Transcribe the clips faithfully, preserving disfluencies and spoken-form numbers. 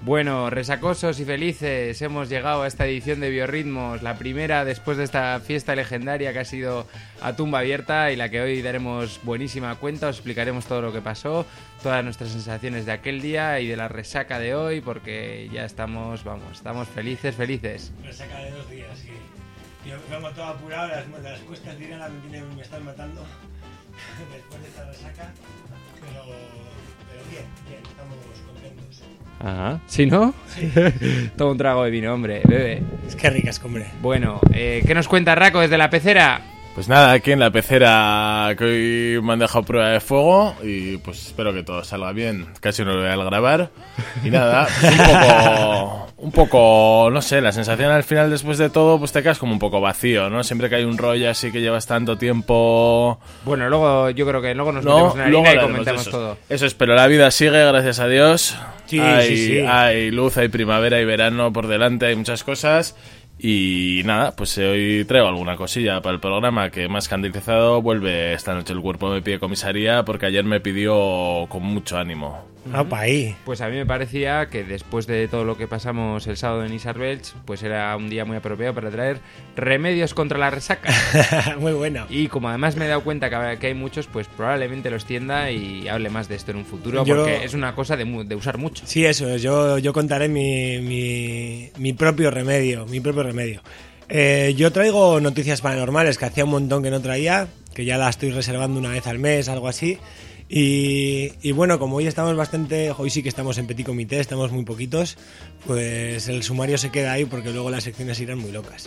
Bueno, resacosos y felices, hemos llegado a esta edición de Biorritmos, la primera después de esta fiesta legendaria que ha sido a tumba abierta y la que hoy daremos buenísima cuenta, os explicaremos todo lo que pasó, todas nuestras sensaciones de aquel día y de la resaca de hoy, porque ya estamos, vamos, estamos felices, felices. Resaca de dos días, sí. Yo vengo todo apurado, las, las cuestas de Irán me, me están matando después de esta resaca, pero, pero bien, bien, estamos contentos. Ajá, ¿sí, no? Sí. Todo un trago de vino, hombre, bebe. Es que ricas, hombre. Bueno, eh, ¿qué nos cuenta Raco desde la pecera? Pues nada, aquí en la pecera que hoy me han dejado prueba de fuego y pues espero que todo salga bien. Casi no lo voy a grabar. Y nada, pues un poco, un poco, no sé, la sensación al final después de todo pues te quedas como un poco vacío, ¿no? Siempre que hay un rollo así que llevas tanto tiempo... Bueno, luego yo creo que luego nos no, metemos en la luego harina y hablaremos de comentamos eso. todo. Eso es, pero la vida sigue, gracias a Dios. Sí, hay, sí, sí. Hay luz, hay primavera, hay verano por delante, hay muchas cosas. Y nada, pues hoy traigo alguna cosilla para el programa que más que anticipado vuelve esta noche el cuerpo me pide comisaría porque ayer me pidió con mucho ánimo. Ah, pa' ahí. Pues a mí me parecía que después de todo lo que pasamos el sábado en Isarbelch, pues era un día muy apropiado para traer remedios contra la resaca. Muy bueno. Y como además me he dado cuenta que que hay muchos, pues probablemente los tienda y hable más de esto en un futuro, Yo- porque es una cosa de, mu- de usar mucho. Sí, eso, yo, yo contaré mi, mi, mi propio remedio, mi propio remedio. Eh, yo traigo noticias paranormales que hacía un montón que no traía, que ya las estoy reservando una vez al mes, algo así. Y, y bueno, como hoy estamos bastante, hoy sí que estamos en petit comité, estamos muy poquitos, pues el sumario se queda ahí porque luego las secciones irán muy locas.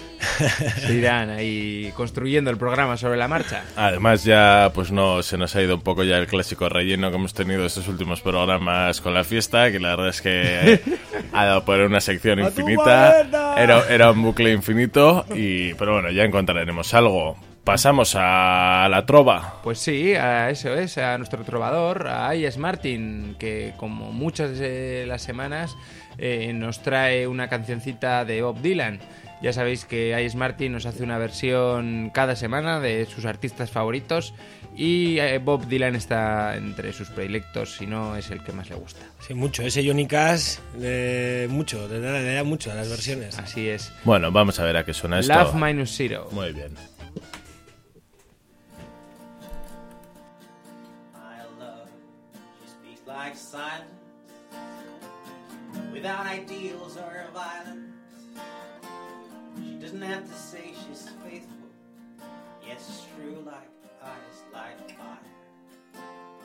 Se irán ahí construyendo el programa sobre la marcha. Además ya pues no se nos ha ido un poco ya el clásico relleno que hemos tenido estos últimos programas con la fiesta, que la verdad es que ha dado por una sección ¡A tu infinita, maleta! era, era un bucle infinito, y pero bueno, ya encontraremos algo. Pasamos a la trova. Pues sí, a eso es, a nuestro trovador, a Ies Martin, que como muchas de las semanas eh, nos trae una cancioncita de Bob Dylan. Ya sabéis que Ies Martin nos hace una versión cada semana de sus artistas favoritos y eh, Bob Dylan está entre sus predilectos, si no es el que más le gusta. Sí, mucho, ese Johnny Cash, eh, mucho, le da, le da mucho a las versiones. Así es. Bueno, vamos a ver a qué suena esto. Love Minus Zero. Muy bien. My love, she speaks like silence, without ideals or violence. She doesn't have to say she's faithful, yet she's true like ice, like fire.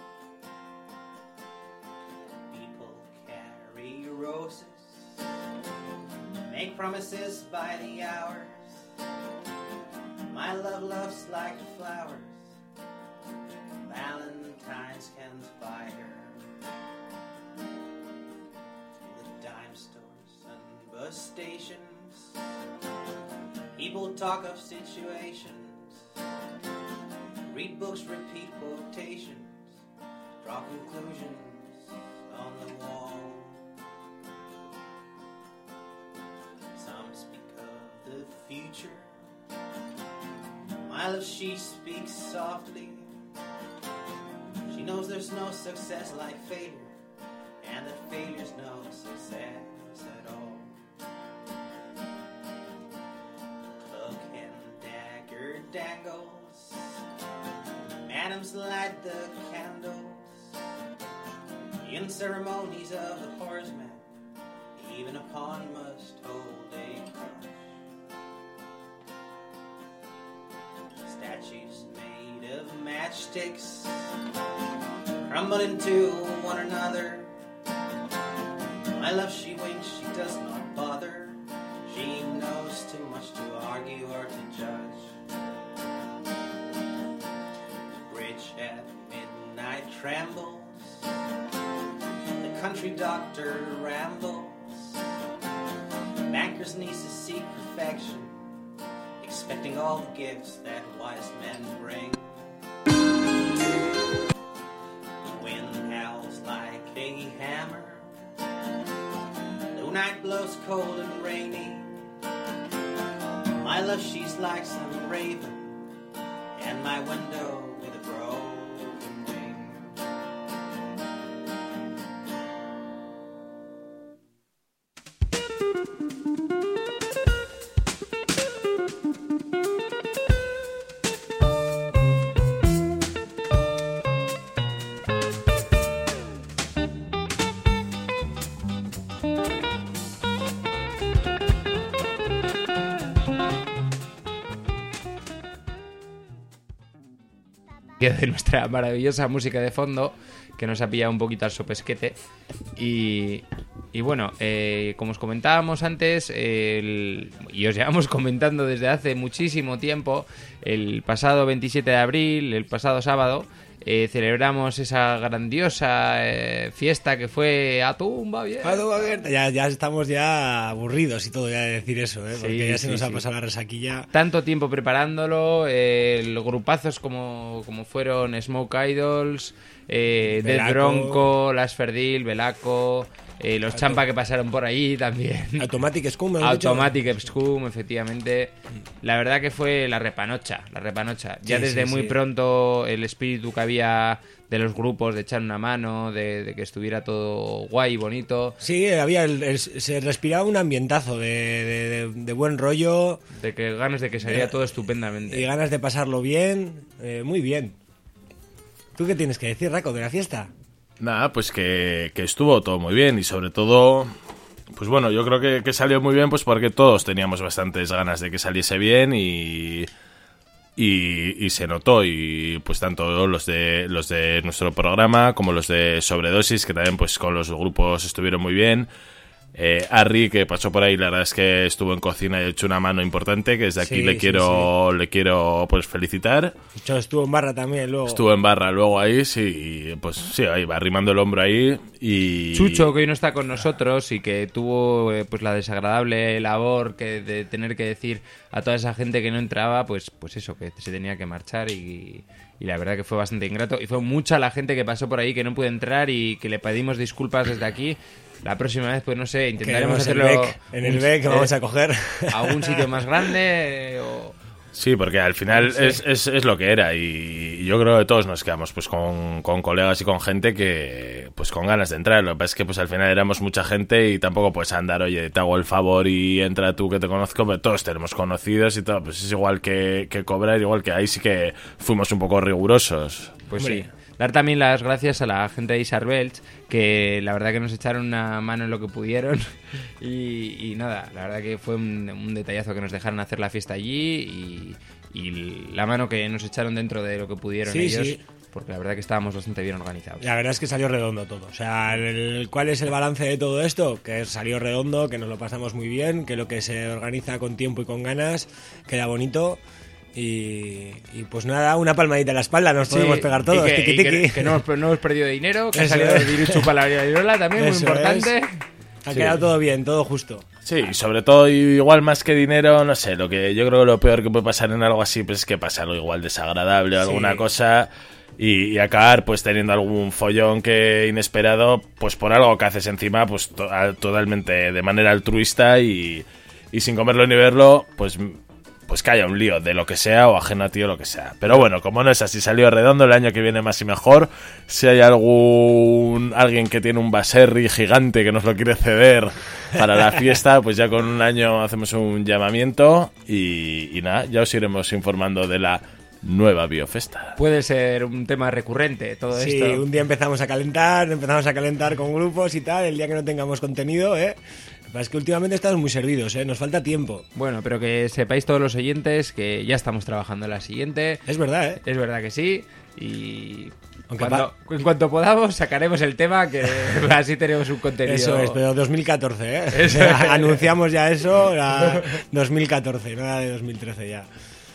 People carry roses, make promises by the hours. My love loves like the flowers, Valentine's can't buy her. To the dime stores and bus stations, people talk of situations, read books, repeat quotations, draw conclusions on the wall. Some speak of the future, my love, she speaks softly. She knows there's no success like failure, and that failure's no success at all. Cloak and dagger dangles, madams light the candles, in ceremonies of the horseman, even upon must hold a crush. Statues made of matchsticks crumble into one another. My love, she winks, she does not bother. She knows too much to argue or to judge. The bridge at midnight trembles, the country doctor rambles, banker's nieces seek perfection, expecting all the gifts that wise men bring. The wind howls like a hammer, the night blows cold and rainy. My love, she's like some raven, and my window with a broken wing. de nuestra maravillosa música de fondo, que nos ha pillado un poquito al sopesquete. Y, y bueno, eh, como os comentábamos antes, el, y os llevamos comentando desde hace muchísimo tiempo, el pasado veintisiete de abril, el pasado sábado, eh, celebramos esa grandiosa eh, fiesta que fue A Tumba Abierta. A tumba abierta. Ya, ya estamos ya aburridos y todo ya de decir eso, ¿eh? Porque Sí, ya sí, se nos sí. ha pasado la resaquilla. Tanto tiempo preparándolo, eh, el grupazos como, como fueron Smoke Idols, eh, Dead Velaco. Bronco, Las Ferdil, Velaco, eh, los Champa que pasaron por ahí también. Automatic Scum, ¿has dicho? Automatic Scum, efectivamente. La verdad que fue la repanocha, la repanocha. Ya Sí, desde sí, muy sí. pronto el espíritu que había de los grupos de echar una mano, de, de que estuviera todo guay y bonito, Sí, había el- el- se respiraba un ambientazo de, de- de- de buen rollo de que ganas de que saliera todo estupendamente. y ganas de pasarlo bien. eh, muy bien. ¿Tú qué tienes que decir, Raco, de la fiesta? Nada, pues que, que estuvo todo muy bien y sobre todo, pues bueno, yo creo que, que salió muy bien pues porque todos teníamos bastantes ganas de que saliese bien y, y, y se notó y pues tanto los de los de nuestro programa como los de Sobredosis, que también pues con los grupos estuvieron muy bien. Eh, Harry, que pasó por ahí, la verdad es que estuvo en cocina y ha hecho una mano importante, que desde aquí Sí, le sí, quiero le quiero pues felicitar. De hecho, estuvo en barra también luego. Estuvo en barra luego ahí, sí, y pues sí, ahí va arrimando el hombro ahí y... Chucho, que hoy no está con nosotros y que tuvo eh, pues la desagradable labor que de tener que decir a toda esa gente que no entraba, pues pues eso, que se tenía que marchar y, y la verdad que fue bastante ingrato. Y fue mucha la gente que pasó por ahí que no pudo entrar y que le pedimos disculpas desde aquí. La próxima vez, pues no sé, intentaremos Queremos el hacerlo bec, en el un- B E C que eh, vamos a coger. a un sitio más grande eh, o... Sí, porque al final Sí. es, es, es lo que era y yo creo que todos nos quedamos pues con, con colegas y con gente que pues con ganas de entrar. Lo que pasa es que pues al final éramos mucha gente y tampoco puedes andar, oye, te hago el favor y entra tú que te conozco, pero todos tenemos conocidos y todo, pues es igual que, que cobrar, igual que ahí sí que fuimos un poco rigurosos. Pues Hombre. sí. Dar también las gracias a la gente de Isarbelch, que la verdad que nos echaron una mano en lo que pudieron. Y, y nada, la verdad que fue un, un detallazo que nos dejaron hacer la fiesta allí y, y la mano que nos echaron dentro de lo que pudieron Sí, ellos. sí. Porque la verdad que estábamos bastante bien organizados. La verdad es que salió redondo todo. O sea, el- ¿cuál es el balance de todo esto? Que salió redondo, que nos lo pasamos muy bien, que lo que se organiza con tiempo y con ganas queda bonito. Y, y pues nada, una palmadita en la espalda, nos Sí, podemos pegar todos, y que, tiqui y que- tiqui. que no, hemos, no hemos perdido dinero, que ha Eso salido es. Diruchu para la Virola también, muy Eso importante. es. Ha quedado todo bien, todo justo. Sí, y sobre todo igual más que dinero, no sé, lo que yo creo que lo peor que puede pasar en algo así pues es que pasa algo igual desagradable o Sí. alguna cosa y, y acabar pues teniendo algún follón que inesperado pues por algo que haces encima pues to- a- totalmente de manera altruista y, y sin comerlo ni verlo pues pues que haya un lío de lo que sea o ajeno a ti o lo que sea. Pero bueno, como no es así, salió redondo, el año que viene más y mejor. Si hay algún alguien que tiene un baserri gigante que nos lo quiere ceder para la fiesta, pues ya con un año hacemos un llamamiento y, y nada, ya os iremos informando de la nueva Biofesta. Puede ser un tema recurrente todo Sí, esto. un día empezamos a calentar, empezamos a calentar con grupos y tal, el día que no tengamos contenido, ¿eh? Lo que pasa es que últimamente estamos muy servidos, ¿eh? Nos falta tiempo. Bueno, pero que sepáis todos los oyentes que ya estamos trabajando en la siguiente. Es verdad, ¿eh? Es verdad que sí. Y Aunque cuando- en cuanto podamos sacaremos el tema, que así tenemos un contenido. Eso es, pero dos mil catorce, ¿eh? Eso es. Anunciamos ya eso, la dos mil catorce, nada de dos mil trece ya.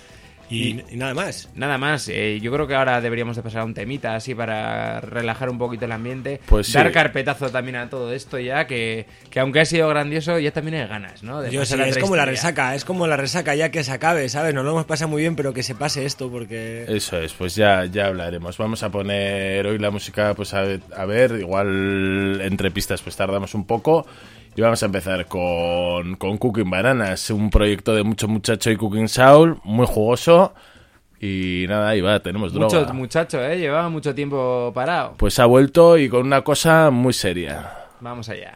Y, y nada más. Nada más, eh, yo creo que ahora deberíamos de pasar a un temita así para relajar un poquito el ambiente. Pues sí. Dar carpetazo también a todo esto ya, que, que aunque ha sido grandioso, ya también hay ganas, ¿no? De Yo sí, pasar a es otra como la historia. resaca, es como la resaca ya que se acabe, ¿sabes? Nos lo hemos pasado muy bien, pero que se pase esto, porque... Eso es, pues ya, ya hablaremos. Vamos a poner hoy la música, pues a, a ver, igual entre pistas pues tardamos un poco. Y vamos a empezar con, con Cooking Bananas, un proyecto de mucho muchacho y Cooking Soul, muy jugoso. Y nada, ahí va, tenemos droga. Mucho muchacho, ¿eh? Llevaba mucho tiempo parado. Pues ha vuelto y con una cosa muy seria. Vamos allá.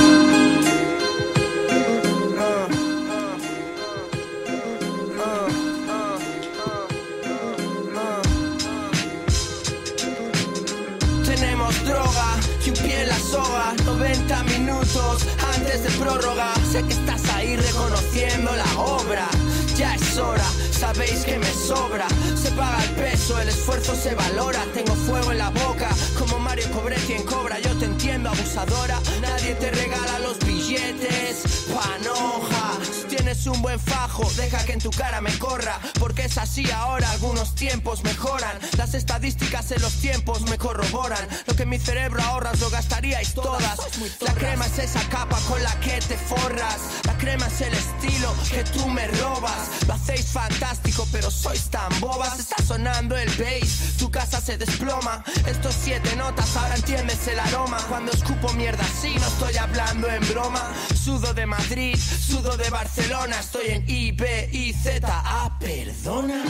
Tenemos droga y un pie en la soga, noventa minutos antes de prórroga. Sé que estás ahí reconociendo la obra. Ya es hora, sabéis que me sobra. Se paga el peso, el esfuerzo se se valora. Tengo fuego en la boca, como Mario Cobretti en Cobra. Yo te entiendo, abusadora. Nadie te regala los billetes, panoja. Si tienes un buen fajo, deja que en tu cara me corra. Porque es así ahora, algunos tiempos mejoran. Las estadísticas en los tiempos me corroboran. Lo que mi cerebro ahorras lo gastaríais todas. La crema es esa capa con la que te forras. La crema es el estilo que tú me robas. Lo hacéis fantástico, pero sois tan bobas. Está sonando el bass, tu casa se desploma. Estos siete notas, ahora entiendes el aroma. Cuando escupo mierda así, no estoy hablando en broma. Sudo de Madrid, sudo de Barcelona. Estoy en I, B, I, Z, A, perdona.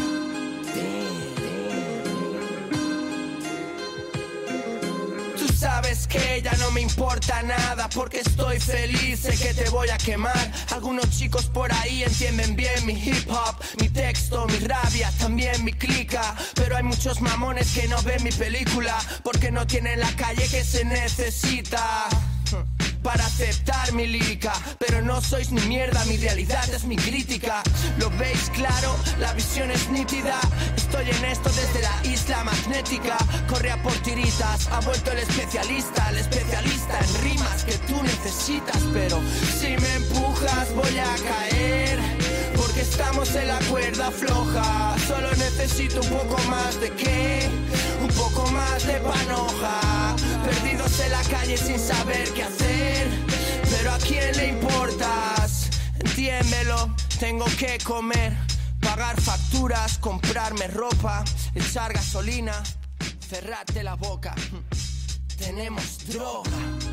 Tú sabes que ya no me importa nada, porque estoy feliz, sé que te voy a quemar. Algunos chicos por ahí entienden bien mi hip hop, mi texto, mi rabia, también mi clica. Pero hay muchos mamones que no ven mi película, porque no tienen la calle que se necesita para aceptar mi lírica. Pero no sois ni mierda, mi realidad es mi crítica. Lo veis claro, la visión es nítida. Estoy en esto desde la isla magnética. Corre a por tiritas, ha vuelto el especialista. El especialista en rimas que tú necesitas. Pero si me empujas voy a caer, porque estamos en la cuerda floja. Solo necesito un poco más de qué, un poco más de panoja. Perdidos en la calle sin saber qué hacer, pero ¿a quién le importas? Entiéndelo, tengo que comer, pagar facturas, comprarme ropa, echar gasolina, cerrarte la boca. Tenemos droga.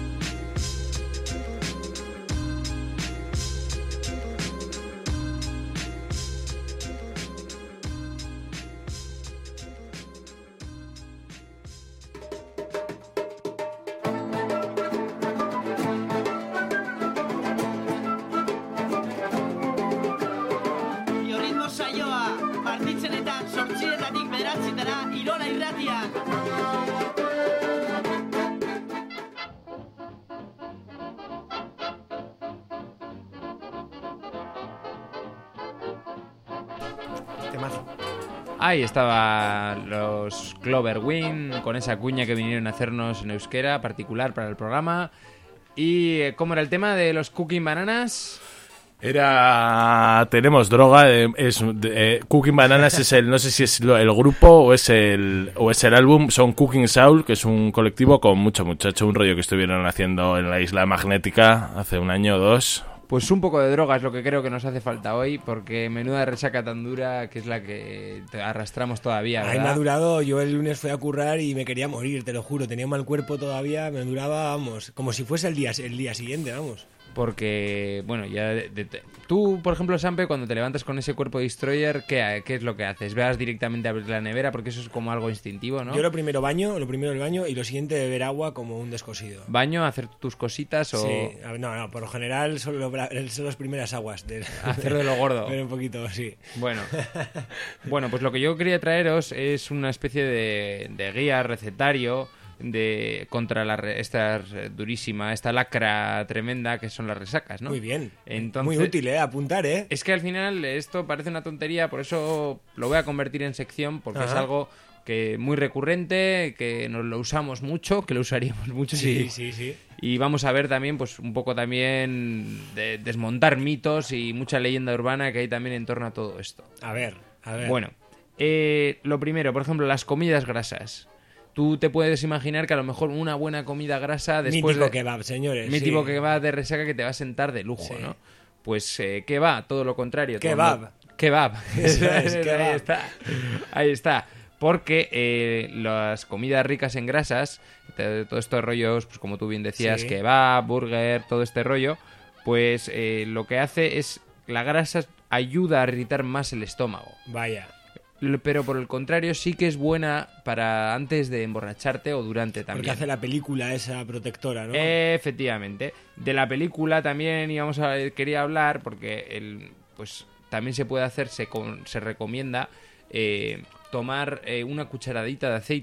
Irola irratian. Temazo. Ahí estaban los Cloverwind con esa cuña que vinieron a hacernos en euskera, particular para el programa. ¿Y cómo era el tema de los Cooking Bananas? Era... Tenemos droga, eh, es eh, Cooking Bananas es el... No sé si es lo, el grupo o es el o es el álbum. Son Cooking Soul, que es un colectivo con mucho muchacho. Un rollo que estuvieron haciendo en la Isla Magnética hace un año o dos. Pues un poco de droga es lo que creo que nos hace falta hoy, porque menuda resaca tan dura que es la que te arrastramos todavía, ¿verdad? Ay, me ha durado, yo el lunes fui a currar y me quería morir, te lo juro, tenía mal cuerpo todavía, me duraba, vamos, como si fuese el día, el día siguiente, vamos. Porque, bueno, ya de, de, de, tú, por ejemplo, Sampe, cuando te levantas con ese cuerpo destroyer, ¿qué, ¿qué es lo que haces? ¿Vas directamente a abrir la nevera? Porque eso es como algo instintivo, ¿no? Yo lo primero baño, lo primero el baño y lo siguiente beber agua como un descosido. ¿Baño, hacer tus cositas o...? Sí, no, no, por lo general son, lo, son las primeras aguas. De, hacer de lo gordo. Pero un poquito, sí. Bueno, bueno, pues lo que yo quería traeros es una especie de, de guía, recetario... de contra la esta durísima, esta lacra tremenda que son las resacas, ¿no? Muy bien. Entonces, muy útil, ¿eh? Apuntar, ¿eh? Es que al final esto parece una tontería, por eso lo voy a convertir en sección, porque Ajá. es algo que muy recurrente, que nos lo usamos mucho, que lo usaríamos mucho. Sí, y, sí, sí. Y vamos a ver también, pues un poco también de desmontar mitos y mucha leyenda urbana que hay también en torno a todo esto. A ver, a ver. Bueno, eh, lo primero, por ejemplo, las comidas grasas. Tú te puedes imaginar que a lo mejor una buena comida grasa después mítico de... kebab, señores. Mítico sí. kebab de resaca que te va a sentar de lujo, sí. ¿no? Pues eh, kebab, todo lo contrario. Kebab. Todo... Kebab. Eso es, kebab. Ahí está. Ahí está. Porque eh, las comidas ricas en grasas, todos estos rollos, pues como tú bien decías, sí. kebab, burger, todo este rollo, pues eh, lo que hace es... La grasa ayuda a irritar más el estómago. Vaya. Pero por el contrario sí que es buena para antes de emborracharte o durante también. Porque hace la película esa protectora, ¿no? Efectivamente. De la película también íbamos a quería hablar porque el, pues también se puede hacer, se, se recomienda eh, tomar eh, una cucharadita de aceite.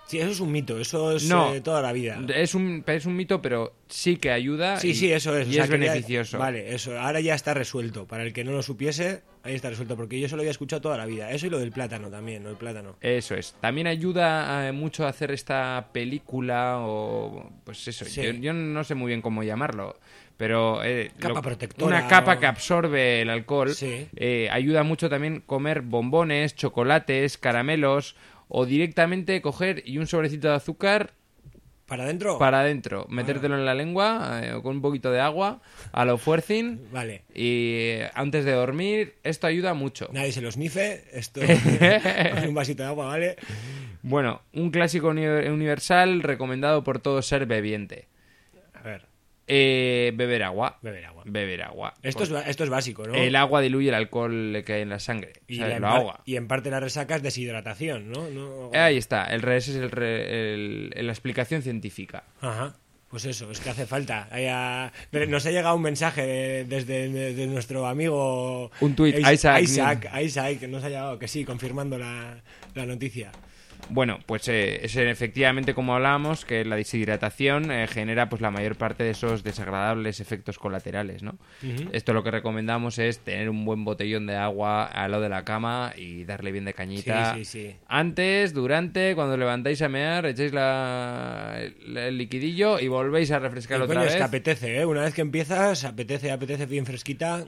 Sí, eso es un mito, eso es No. eh, toda la vida. Es un, es un mito, pero sí que ayuda. Sí, y, sí, eso es. Y o sea, es que ya- beneficioso. Vale, eso. Ahora ya está resuelto. Para el que no lo supiese, ahí está resuelto. Porque yo eso lo había escuchado toda la vida. Eso y lo del plátano también, ¿no? El plátano. Eso es. También ayuda eh, mucho a hacer esta película o... Pues eso, Sí. yo, yo no sé muy bien cómo llamarlo, pero... eh, Capa protectora Una capa o- que absorbe el alcohol. Sí. Eh, ayuda mucho también comer bombones, chocolates, caramelos o directamente coger y un sobrecito de azúcar ¿Para adentro? para adentro, metértelo en la lengua eh, con un poquito de agua a lo fuercing Vale. y eh, antes de dormir. Esto ayuda mucho. Nadie se los nife. Esto. Coge un vasito de agua, ¿vale? Bueno, un clásico uni- universal recomendado por todo ser bebiente. A ver, Eh, beber agua. beber agua. Beber agua. Esto es, ba- esto es básico, ¿no? El agua diluye el alcohol que hay en la sangre. y, ¿sabes? la- Lo en par- ahoga. y en parte la resaca es deshidratación, ¿no? No- Ahí está. El re- ese es el re- el- la explicación científica. Ajá. Pues eso, es que hace falta. Haya- Pero nos ha llegado un mensaje de- desde de, de nuestro amigo... Un tuit, Is- Isaac. Isaac, Isaac, que nos ha llegado, que sí, confirmando la, la noticia. Bueno, pues eh, es efectivamente como hablábamos, que la deshidratación eh, genera pues la mayor parte de esos desagradables efectos colaterales, ¿no? Esto lo que recomendamos es tener un buen botellón de agua al lado de la cama y darle bien de cañita. Sí, sí, sí. Antes, durante, cuando levantáis a mear, echáis la, el, el liquidillo y volvéis a refrescar Y, otra coño, vez. es que apetece, ¿eh? Una vez que empiezas, apetece, apetece bien fresquita.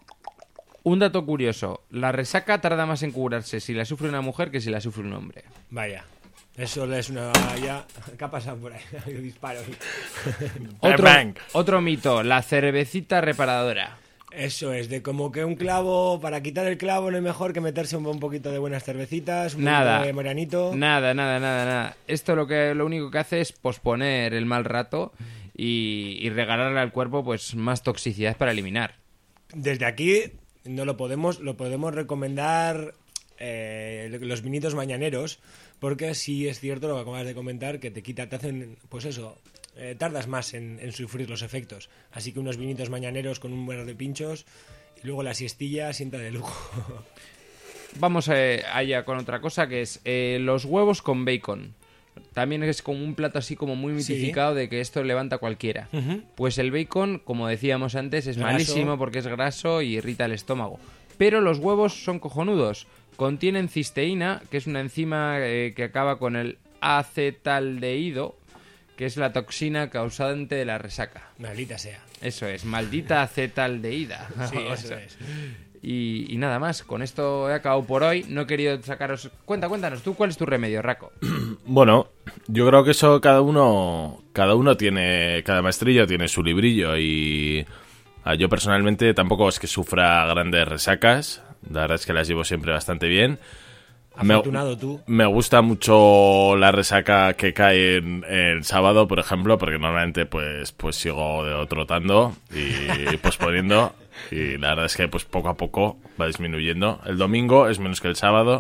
Un dato curioso, la resaca tarda más en curarse si la sufre una mujer que si la sufre un hombre. Vaya. Eso es una... Ya... ¿Qué ha pasado por ahí? Hay disparos. Otro, Bang. otro mito, la cervecita reparadora. Eso es, de como que un clavo, para quitar el clavo no es mejor que meterse un, un poquito de buenas cervecitas, un Nada. poquito de moranito. Nada, nada, nada, nada. Esto lo que lo único que hace es posponer el mal rato y, y regalarle al cuerpo pues más toxicidad para eliminar. Desde aquí no lo podemos, lo podemos recomendar eh, los vinitos mañaneros, porque sí es cierto lo que acabas de comentar, que te quita, te hacen, pues eso, eh, tardas más en, en sufrir los efectos. Así que unos vinitos mañaneros con un buen de pinchos y luego la siestilla sienta de lujo. Vamos eh, allá con otra cosa que es eh, los huevos con bacon. También es como un plato así como muy Sí. mitificado de que esto levanta cualquiera. Ujú. Pues el bacon, como decíamos antes, es Graso. malísimo porque es graso y irrita el estómago. Pero los huevos son cojonudos. Contienen cisteína, que es una enzima eh, que acaba con el acetaldehído, que es la toxina causante de la resaca. Maldita sea. Eso es, maldita acetaldehída. Sí, O eso sea, es. Y, y nada más, con esto he acabado por hoy. No he querido sacaros... Cuenta, cuéntanos, ¿tú cuál es tu remedio, Raco? Bueno, yo creo que eso cada uno, cada uno tiene, cada maestrillo tiene su librillo y ah, yo personalmente tampoco es que sufra grandes resacas, la verdad es que las llevo siempre bastante bien. Afortunado tú. Me gusta mucho la resaca que cae en el sábado, por ejemplo, porque normalmente pues pues sigo trotando y posponiendo y la verdad es que pues poco a poco va disminuyendo. El domingo es menos que el sábado.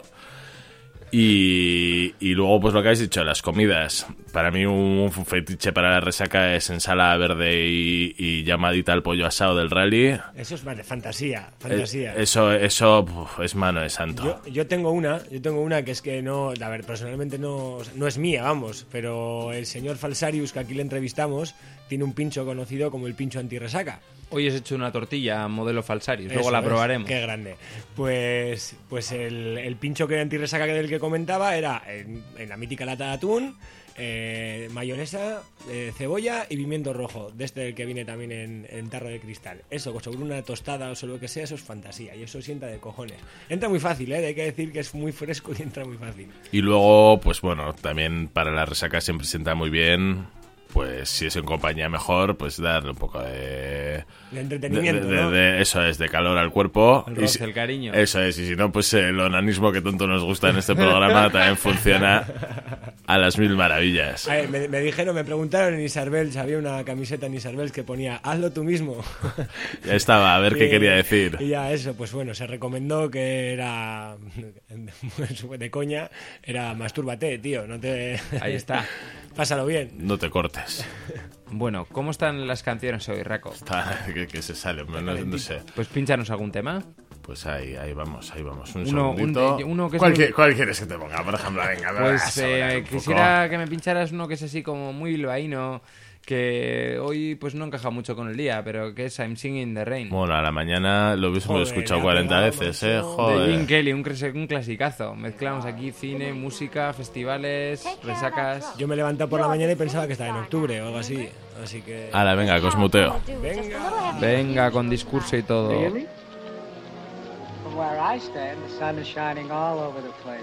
Y, y luego, pues lo que habéis dicho, las comidas. Para mí un fetiche para la resaca es ensalada verde y, y llamadita al pollo asado del rally. Eso es vale, fantasía, fantasía. Eh, Eso, eso uf, es mano de santo. Yo, yo tengo una, yo tengo una que es que no, a ver, personalmente no, no es mía, vamos, pero el señor Falsarius, que aquí le entrevistamos, tiene un pincho conocido como el pincho antirresaca. Hoy has hecho una tortilla modelo Falsarius, luego Eso la es, probaremos. Qué grande. Pues, pues el, el pincho que antirresaca del que comentaba era en, en la mítica lata de atún, eh, mayonesa, eh, cebolla y pimiento rojo, de este del que viene también en, en tarro de cristal. Eso, sobre una tostada o sobre lo que sea, eso es fantasía y eso sienta de cojones. Entra muy fácil, ¿eh? Hay que decir que es muy fresco y entra muy fácil. Y luego, pues bueno, también para la resaca siempre sienta muy bien. Pues si es en compañía mejor, pues darle un poco de... De entretenimiento, de- de- ¿no? de- eso es, de calor al cuerpo. El Y roce, si- el cariño. Eso es, y si no, pues el onanismo que tanto nos gusta en este programa también funciona a las mil maravillas. A ver, me, me dijeron, me preguntaron en Isarbels, había una camiseta en Isarbels que ponía hazlo tú mismo. Ya estaba, a ver qué Y- quería decir. Y ya eso, pues bueno, se recomendó que era de coña, era mastúrbate, tío, no te... Ahí está. Pásalo bien. No te cortes. Bueno, ¿cómo están las canciones hoy, Raco? Está- que, que se sale, no, no sé. Pues pínchanos algún tema. Pues ahí, ahí vamos, ahí vamos. Un Uno- un segundito. de- uno que es ¿Cuál, muy- qui- cuál quieres que te ponga? Por ejemplo, venga. Pues sobre eh, un poco. quisiera que me pincharas uno que es así como muy bilbaíno, que hoy pues no encaja mucho con el día, pero que es I'm Singing the Rain. Bueno, a la mañana lo hubiésemos Joder, escuchado ya cuarenta pegado, veces, macho. ¿eh? De Joder. Jim Kelly, un, cres- un clasicazo. Mezclamos aquí cine, música, festivales, resacas. Yo me he levantado por la mañana y pensaba que estaba en octubre o algo así. Así que. Ahora, venga, cosmuteo. Venga. Venga, con discurso y todo. Really? From where I stand, the sun is shining all over the place.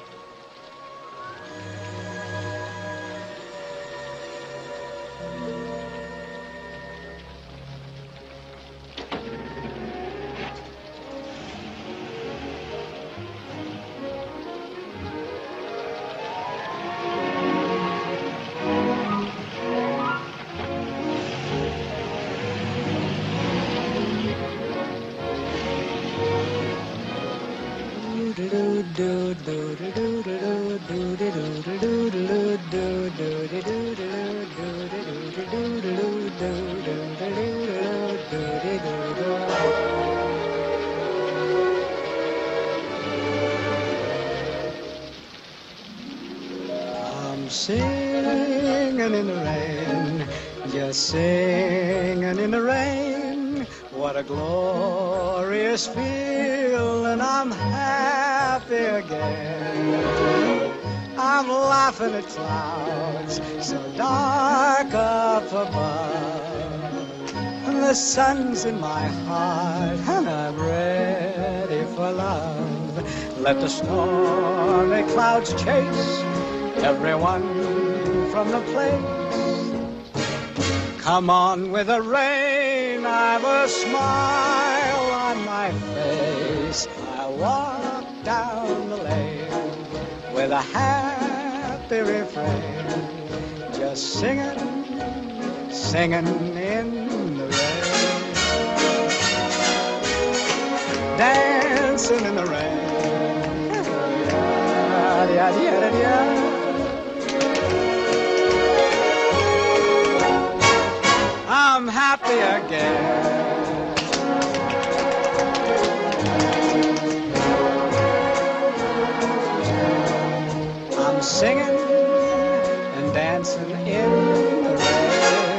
I'm singing in the rain, just singing in the rain. What a glorious feeling, I'm happy again. I'm laughing at clouds so dark up above. And the sun's in my heart and I'm ready for love. Let the stormy clouds chase everyone from the place. Come on with the rain, I've a smile on my face. I walk down the lane with a happy refrain, just singing, singing in the rain, dancing in the rain. Yeah, yeah, yeah, yeah. I'm happy again. I'm singing and dancing in the rain.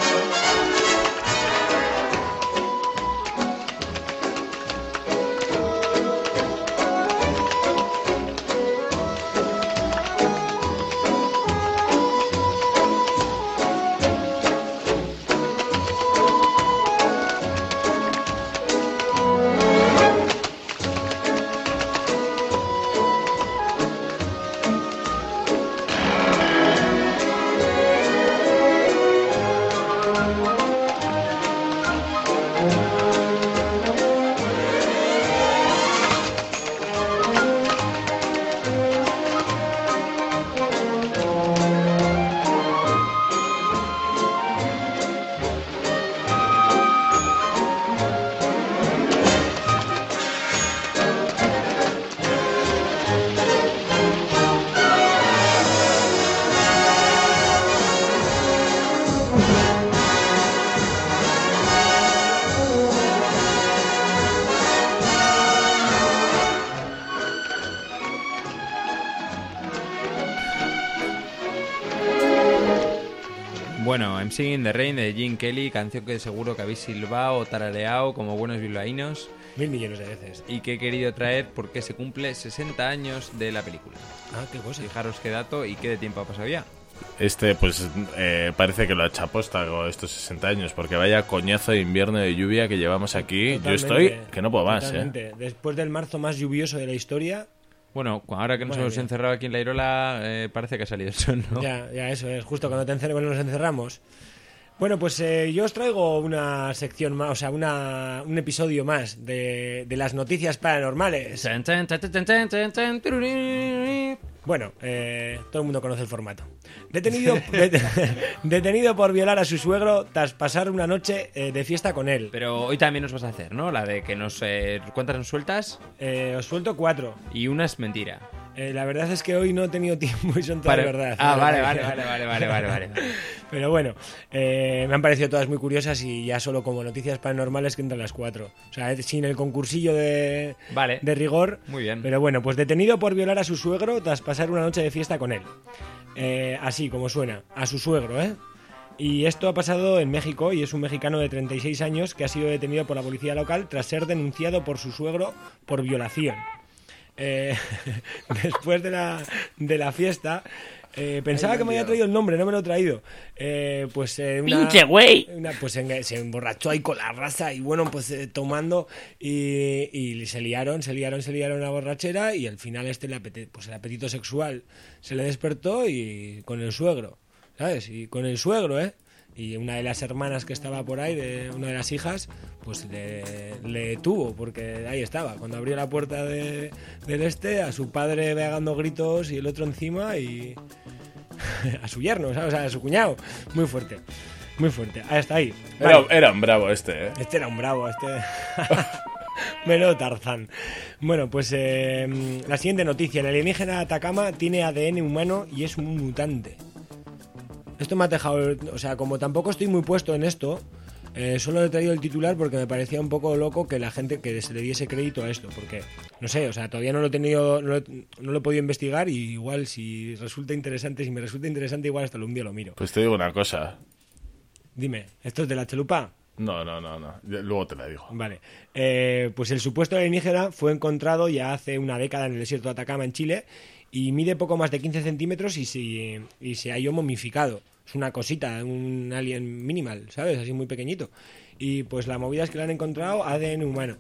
Bueno, I'm Singing the Rain de Gene Kelly, canción que seguro que habéis silbado o tarareado como buenos bilbaínos Mil millones de veces. y que he querido traer porque se cumple sesenta años de la película. Ah, qué cosa. Fijaros qué dato y qué de tiempo ha pasado ya. Este, pues, eh, parece que lo ha hecho aposta con estos sesenta años, porque vaya coñazo de invierno de lluvia que llevamos aquí. Yo Totalmente, estoy que no puedo más, ¿eh? totalmente. Después del marzo más lluvioso de la historia, Bueno, ahora que nos Madre hemos mía. encerrado aquí en la Irola, eh, parece que ha salido el sol, ¿no? ya, ya eso es, justo cuando, te ence- cuando nos encerramos. Bueno, pues eh, yo os traigo una sección más, o sea, una, un episodio más de, de las noticias paranormales. Chan, chan, chan, chan, chan, chan, chan, tururú. Bueno, eh, todo el mundo conoce el formato. Detenido, det- detenido por violar a su suegro tras pasar una noche eh, de fiesta con él. Pero hoy también nos vas a hacer, ¿no? La de que nos eh, cuentas nos sueltas Eh, os suelto cuatro. y una es mentira. Eh, la verdad es que hoy no he tenido tiempo y son todas Vale. verdad. Ah, vale, vale, vale, vale, vale, vale, vale. Pero bueno, eh, me han parecido todas muy curiosas y ya solo como noticias paranormales que entran las cuatro. O sea, sin el concursillo de, Vale. de rigor. Muy bien. Pero bueno, pues detenido por violar a su suegro tras pasar una noche de fiesta con él. Eh, así como suena, a su suegro, ¿eh? Y esto ha pasado en México y es un mexicano de treinta y seis años que ha sido detenido por la policía local tras ser denunciado por su suegro por violación. Eh, después de la, de la fiesta... Eh, pensaba que me había traído el nombre, no me lo he traído. Eh, pues eh, una, ¡Pinche güey! una- pues en- se emborrachó ahí con la raza y bueno, pues eh, tomando y, y se liaron, se liaron, se liaron la borrachera y al final este le apete- pues el apetito sexual se le despertó y con el suegro, ¿sabes? Y con el suegro, ¿eh? Y una de las hermanas que estaba por ahí, de una de las hijas, pues le, le tuvo, porque ahí estaba. Cuando abrió la puerta de- del este, a su padre pegando gritos y el otro encima y a su yerno, ¿sabes? O sea, a su cuñado. Muy fuerte, muy fuerte. Hasta ahí. Era, Vale. era un bravo este, ¿eh? Este era un bravo, este... Menudo Tarzán. Bueno, pues eh, la siguiente noticia. El alienígena Atacama tiene A D N humano y es un mutante. Esto me ha dejado... O sea, como tampoco estoy muy puesto en esto, eh, solo he traído el titular porque me parecía un poco loco que la gente que se le diese crédito a esto. Porque, no sé, o sea, todavía no lo he tenido... No lo, he- no lo he podido investigar y igual si resulta interesante, si me resulta interesante, igual hasta un día lo miro. Pues te digo una cosa. Dime, ¿esto es de la chalupa? No, no, no, no. Ya- Luego te la digo. Vale. Eh, pues el supuesto alienígena fue encontrado ya hace una década en el desierto de Atacama, en Chile, y mide poco más de quince centímetros y se, y se halló momificado. Es una cosita, un alien minimal, ¿sabes? Así muy pequeñito. Y pues la movida es que lo han encontrado A D N humano.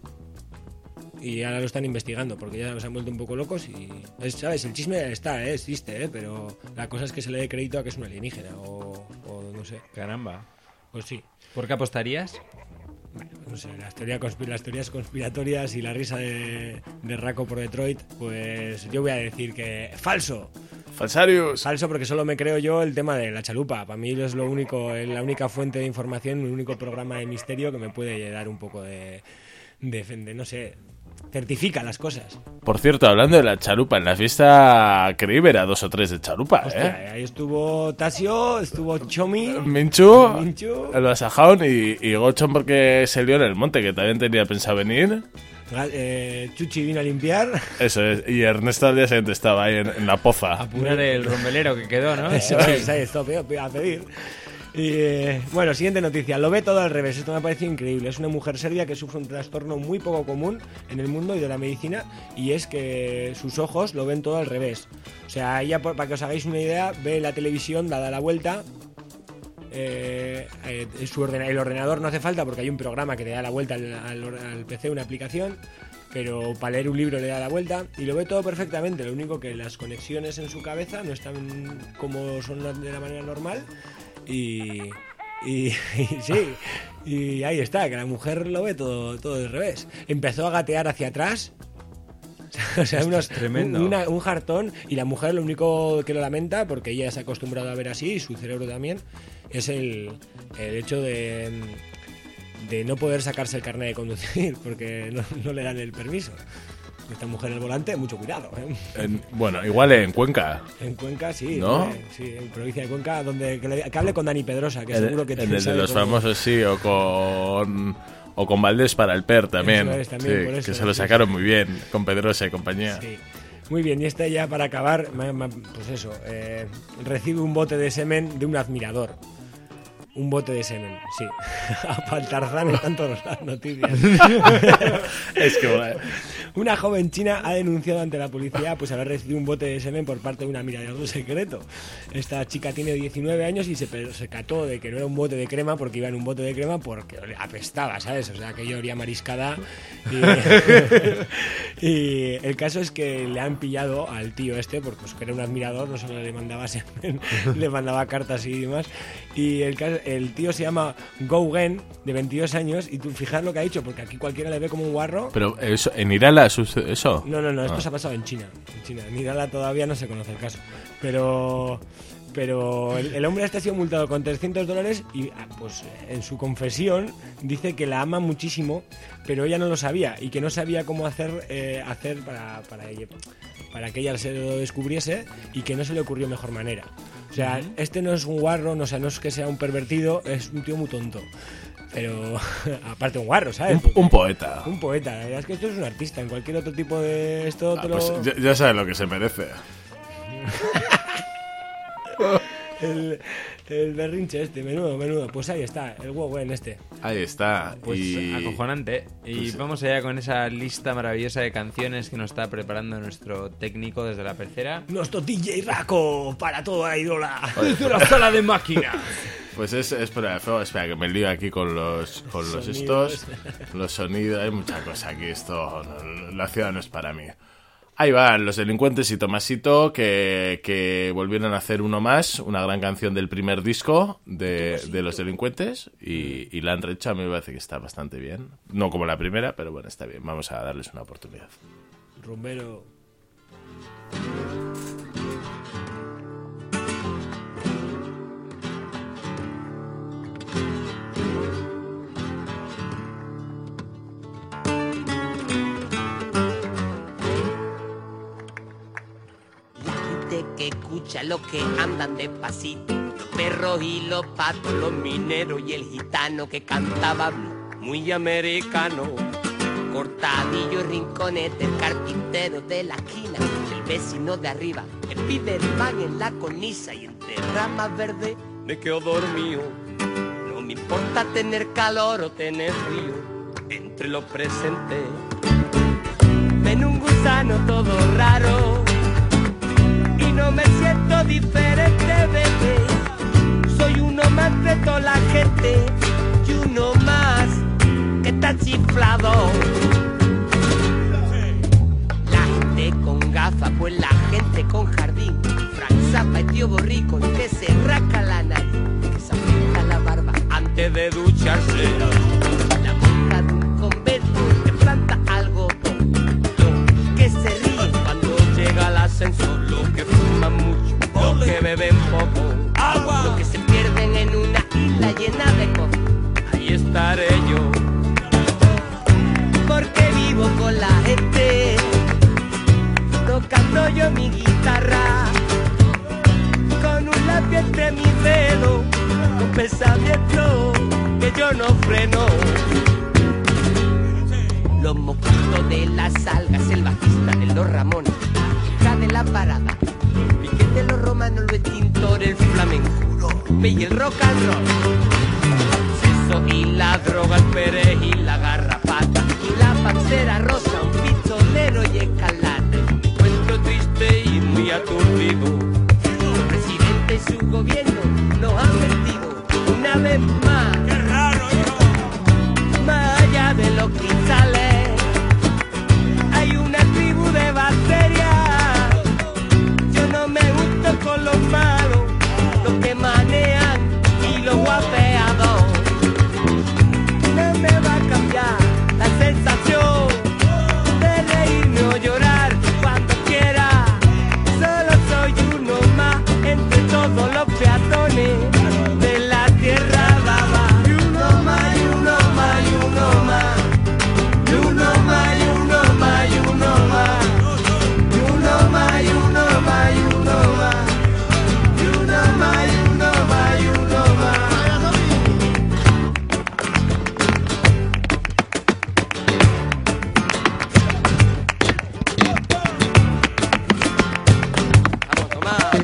Y ahora lo están investigando porque ya se han vuelto un poco locos y... es, ¿sabes? El chisme está, ¿eh? Existe, ¿eh? Pero la cosa es que se le dé crédito a que es un alienígena o, o no sé. Caramba. Pues sí. ¿Por qué apostarías? No sé, las, teoría conspi- las teorías conspiratorias y la risa de, de Raco por Detroit, pues yo voy a decir que falso. Falsarius. Falso porque solo me creo yo el tema de la chalupa. Para mí es lo único, es la única fuente de información, el único programa de misterio que me puede dar un poco de, de, de no sé, certifica las cosas. Por cierto, hablando de la chalupa, en la fiesta creí ver a dos o tres de chalupa, ¿eh? Hostia, ahí estuvo Tasio, estuvo Chomi, Minchu, Minchu. el Basajaun y, y Gochon porque se lió en el monte, que también tenía pensado venir. eh, Chuchi vino a limpiar. Eso es. Y Ernesto al día siguiente estaba ahí en, en la poza. Apurar el rombelero que quedó, ¿no? Eso es, ahí está, a pedir. Y, eh, bueno, siguiente noticia. Lo ve todo al revés. Esto me ha parecido increíble. Es una mujer serbia que sufre un trastorno muy poco común en el mundo y de la medicina, y es que sus ojos lo ven todo al revés. O sea, ella, por- para que os hagáis una idea, ve la televisión, da la vuelta. Eh, eh, su ordena- el ordenador no hace falta porque hay un programa que le da la vuelta al, al- al P C, una aplicación, pero para leer un libro le da la vuelta y lo ve todo perfectamente. Lo único que las conexiones en su cabeza no están como son de la manera normal y, y, y sí, y ahí está, que la mujer lo ve todo, todo del revés. Empezó a gatear hacia atrás. O sea, unos, tremendo. un, una- un jartón, y la mujer lo único que lo lamenta, porque ella se ha acostumbrado a ver así, y su cerebro también, es el, el hecho de, de no poder sacarse el carnet de conducir, porque no, no le dan el permiso. Esta mujer al volante, mucho cuidado, ¿eh? En- bueno, igual en Cuenca. En Cuenca, sí, ¿No? eh, sí, en provincia de Cuenca, donde que, le- que hable con Dani Pedrosa, que En, seguro que en el de sabe los cómo- famosos, sí, o con... O con Valdés para el Per también. Eso es, también, Sí, por eso, que se lo sí, sacaron sí. muy bien, con Pedrosa y compañía. Sí. Muy bien, y esta ya para acabar, ma- ma- pues eso, eh, recibe un bote de semen de un admirador. Un bote de semen, sí. Para el Tarzán están todas las noticias. Es que bueno, Una joven china ha denunciado ante la policía pues haber recibido un bote de semen por parte de un admirador secreto. Esta chica tiene diecinueve años y se percató de que no era un bote de crema porque iba en un bote de crema porque apestaba, ¿sabes? O sea, que yo olía mariscada. Y, y el caso es que le han pillado al tío este porque pues, que era un admirador, no solo le mandaba semen, le mandaba cartas y demás. Y el, caso- el tío se llama Gou Gen, de veintidós años, y tú fijas lo que ha dicho, porque aquí cualquiera le ve como un guarro. pero eso, en Irala sucede eso. No, no, no, esto Ah. se ha pasado en China. En China. En Irala todavía no se conoce el caso. Pero pero el, el hombre este ha sido multado con trescientos dólares y ah, pues en su confesión dice que la ama muchísimo, pero ella no lo sabía y que no sabía cómo hacer eh, hacer para, para, ella- para que ella se lo descubriese y que no se le ocurrió mejor manera. O sea, este no es un guarro, no, o sea, no es que sea un pervertido, es un tío muy tonto. Pero, aparte un guarro, ¿sabes? Un, Porque- un poeta. Un poeta, la verdad es que esto es un artista. En cualquier otro tipo de esto Ah, te pues lo... ya, ya sabes lo que se merece. el, el berrinche este, menudo, menudo. Pues ahí está, el huevo en este. Ahí está. Pues y... acojonante. Y Pues- vamos allá con esa lista maravillosa de canciones que nos está preparando nuestro técnico desde la pecera. Nuestro D J Raco para toda Idola. Desde la sala de máquina. Pues es, es prueba de fuego. Espera, que me lío aquí con los, con los Sonidos. estos. Los sonidos. Hay mucha cosa aquí. Esto, no, la ciudad no es para mí. Ahí van, Los Delincuentes y Tomasito, que, que volvieron a hacer uno más, una gran canción del primer disco de, de Los Delincuentes, y, y la han rehecho. A mí me parece que está bastante bien. No como la primera, pero bueno, está bien. Vamos a darles una oportunidad. Rumbero. La gente que escucha lo que andan despacito, los perros y los patos, los mineros y el gitano que cantaba blues, muy americano. Cortadillo, rinconete, el carpintero de la esquina, el vecino de arriba, el Spiderman en la cornisa y entre ramas verdes me quedo dormido. No me importa tener calor o tener frío, entre los presentes ven un gusano todo raro y no me siento diferente, bebé. Soy uno más de toda la gente y uno más que está chiflado. La gente con gafas, pues la gente con jardín. Frank Zappa y tío Borrico, el que se rasca la nariz, que se afeita la barba antes de ducharse. La monja de un convento que planta algodón, los que se ríen cuando llega el ascensor, los que fuman mucho, los que beben poco, agua, los que se pierden en una isla llena de cosas. Ahí estaré yo, porque vivo con la gente, tocando yo mi guitarra, con un lápiz entre mis dedos, con pensamiento que yo no freno. Los mosquitos de las algas, el bajista de los Ramones, la de la parada, el piquete de los romanos, los extintores, el flamenco, y el rock and roll. El sexo y la droga, el perejil, la garrapata, y la pancera rosa, un pistolero y escarlata. Un encuentro triste y muy aturdido. El presidente y su gobierno nos han mentido una vez más. ¡Qué raro, hijo! Más allá de los cristales hay una tribu de bacterias. Yo no me gusto con los malos, los que manean y los guapeados. No me va a cambiar la sensación de reírme o llorar cuando quiera. Solo soy uno más entre todos los peatones de la tierra baba. Y uno más, y uno más, y uno más. Y uno más, y uno más, y uno más. Y uno más, y uno más, y uno más. Y uno más, y uno más, y uno más. Vamos, Tomás.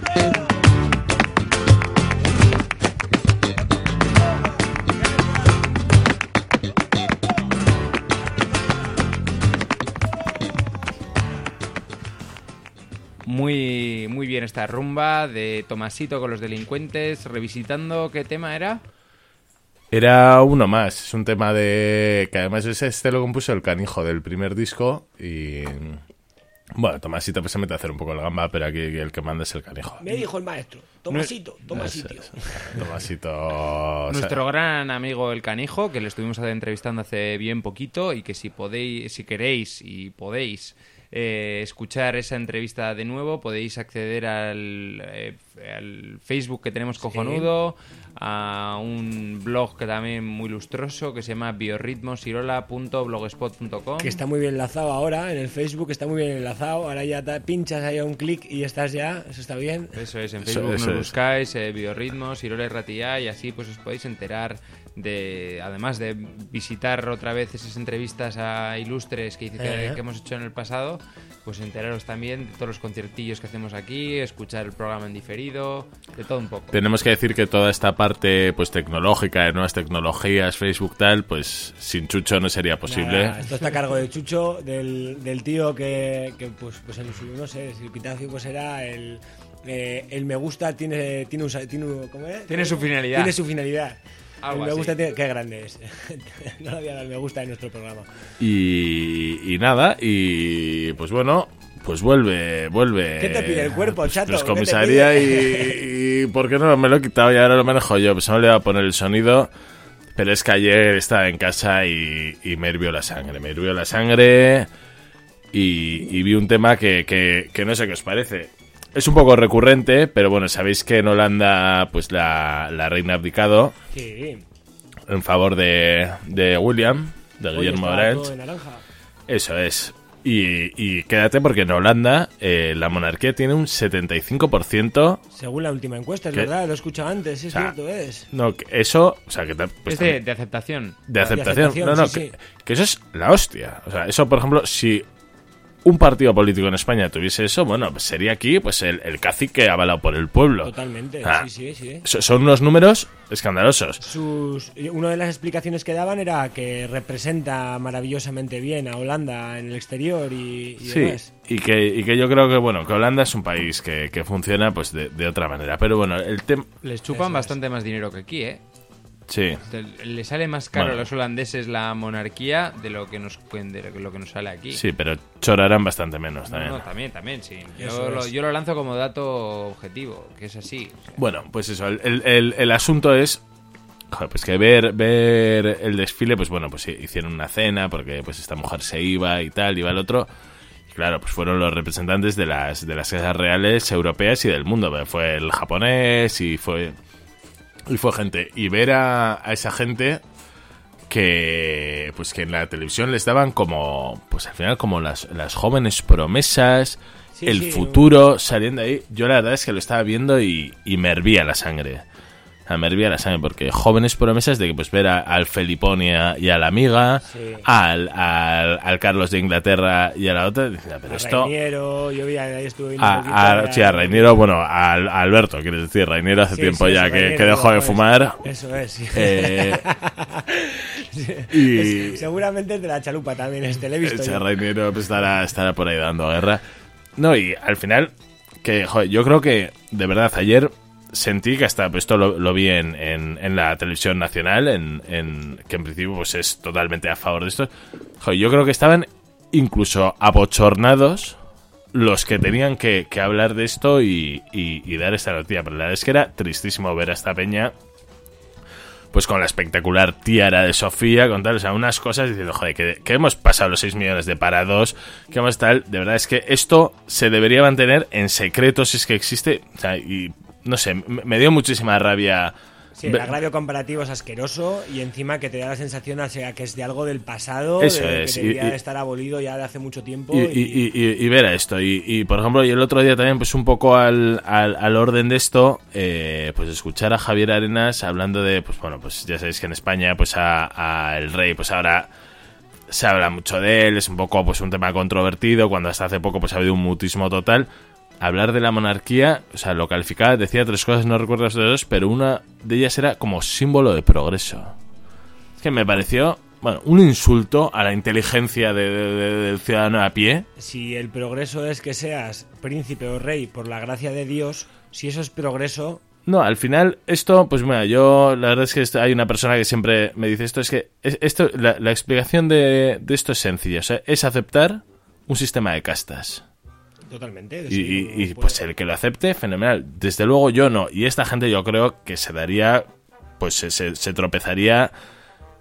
Muy, muy bien esta rumba de Tomasito con Los Delincuentes, revisitando, ¿qué tema era? Era uno más, es un tema de... que además ese este lo compuso el Canijo del primer disco y... Bueno, Tomasito pues se mete a hacer un poco la gamba, pero aquí el que manda es el Canijo. Me dijo el maestro, Tomasito, Tomasito. Eso es. Tomasito... o sea, Nuestro gran amigo El Canijo, que le estuvimos entrevistando hace bien poquito y que si podéis, si queréis y podéis eh, escuchar esa entrevista de nuevo, podéis acceder al, eh, al Facebook que tenemos cojonudo, sí. a un blog que también muy lustroso que se llama biorritmosirola punto blogspot punto com, que está muy bien enlazado ahora en el Facebook, está muy bien enlazado, ahora ya te pinchas ahí a un clic y estás ya, eso está bien. Eso es, en Facebook eso, eso nos es. buscáis eh, Biorritmos, Irola y Ratia, y así pues os podéis enterar de, además de visitar otra vez esas entrevistas a ilustres que, que, que hemos hecho en el pasado, pues enteraros también de todos los conciertillos que hacemos aquí, escuchar el programa en diferido, de todo un poco. Tenemos que decir que toda esta parte pues tecnológica, de nuevas tecnologías, Facebook tal, pues sin Chucho no sería posible. Nada, esto está a cargo de Chucho, del, del tío que, que pues, pues en su, no sé, si epitafio pues era el... Eh, el me gusta tiene tiene un, tiene, ¿cómo es? Tiene su finalidad. Tiene su finalidad. Algo el me así. gusta tiene, qué grande es. No le había dado el me gusta en nuestro programa. Y, y nada, y pues bueno, pues vuelve, vuelve. ¿Qué te pide el cuerpo, pues, chato? Pues comisaría y, y ¿por qué no me lo he quitado y ahora lo manejo yo? Pues no le voy a poner el sonido. Pero es que ayer estaba en casa y, y me hirvió la sangre, me hirvió la sangre y, y vi un tema que, que, que no sé qué os parece. Es un poco recurrente, pero bueno, sabéis que en Holanda pues la, la reina ha abdicado sí. en favor de, de William, de Oye, Guillermo Orange. Eso es. Y, y quédate porque en Holanda eh, la monarquía tiene un setenta y cinco por ciento. Según la última encuesta, es ¿Qué? verdad, lo he escuchado antes, es o sea, cierto, es. No, eso, o sea, que pues, es de, de aceptación. De aceptación. De aceptación no, no, sí, que, sí. que eso es la hostia. O sea, eso, por ejemplo, si un partido político en España tuviese eso, bueno, pues sería aquí pues el, el cacique avalado por el pueblo. Totalmente, ah, sí, sí, sí. Son unos números escandalosos. Sus, una de las explicaciones que daban era que representa maravillosamente bien a Holanda en el exterior y, y sí, demás. Y que, y que yo creo que, bueno, que Holanda es un país que, que funciona pues de, de otra manera. Pero bueno, el tema... Les chupan bastante más dinero que aquí, ¿eh? Sí. Le sale más caro bueno. a los holandeses la monarquía de lo que nos de lo que nos sale aquí. Sí, pero chorarán bastante menos también. No, no también, también, sí. Yo lo, yo lo lanzo como dato objetivo, que es así. O sea. Bueno, pues eso, el, el, el asunto es... Joder, pues que ver, ver el desfile, pues bueno, pues hicieron una cena porque pues esta mujer se iba y tal, iba el otro... Y claro, pues fueron los representantes de las, de las casas reales europeas y del mundo. Fue el japonés y fue... Y fue gente, y ver a, a esa gente que pues que en la televisión les daban como, pues al final como las, las jóvenes promesas, sí, el sí, futuro un... saliendo ahí. Yo la verdad es que lo estaba viendo y, y me hervía la sangre. O sea, me hervía la sangre porque jóvenes promesas de que pues ver a, al Felipón y a, y a la amiga, sí. al, al, al Carlos de Inglaterra y a la otra, decía, pero a esto... Rainiero, yo vi, ahí estuve viendo a, un a, a, sí, a Rainiero, bueno, a, a Alberto, quieres decir, Rainiero hace sí, tiempo sí, ya sí, que, Rainiero, que dejó de es, fumar. Eso es, sí. Eh, sí. Y... Es, seguramente de la chalupa también este, le he visto. Ese Rainiero pues, estará, estará por ahí dando guerra. No, y al final, que joder, yo creo que, de verdad, ayer... Sentí que hasta pues, esto lo, lo vi en, en, en la televisión nacional, en, en que en principio pues es totalmente a favor de esto. Joder, yo creo que estaban incluso abochornados los que tenían que, que hablar de esto y, y, y dar esta noticia. Pero la verdad es que era tristísimo ver a esta peña pues con la espectacular tiara de Sofía, con tal, o sea, unas cosas diciendo, joder, que, que hemos pasado los seis millones de parados, que hemos tal, de verdad es que esto se debería mantener en secreto si es que existe, o sea, y no sé, me dio muchísima rabia. Sí, el agravio comparativo es asqueroso y encima que te da la sensación o sea, que es de algo del pasado, eso de, es, que debería y, estar abolido ya de hace mucho tiempo. Y, y, y, y, y ver a esto. Y, y por ejemplo, y el otro día también, pues un poco al, al, al orden de esto, eh, pues escuchar a Javier Arenas hablando de, pues bueno, pues ya sabéis que en España, pues a, a el rey, pues ahora se habla mucho de él, es un poco pues un tema controvertido, cuando hasta hace poco pues ha habido un mutismo total. Hablar de la monarquía, o sea, lo calificaba, decía tres cosas, no recuerdo las dos, pero una de ellas era como símbolo de progreso. Es que me pareció, bueno, un insulto a la inteligencia de, de, de, del ciudadano a pie. Si el progreso es que seas príncipe o rey por la gracia de Dios, si eso es progreso... No, al final, esto, pues mira, yo, la verdad es que hay una persona que siempre me dice esto, es que es, esto la, la explicación de, de esto es sencilla, o sea, es aceptar un sistema de castas. Totalmente. Y, y, y pues el que lo acepte, fenomenal. Desde luego yo no. Y esta gente yo creo que se daría, pues se, se, se tropezaría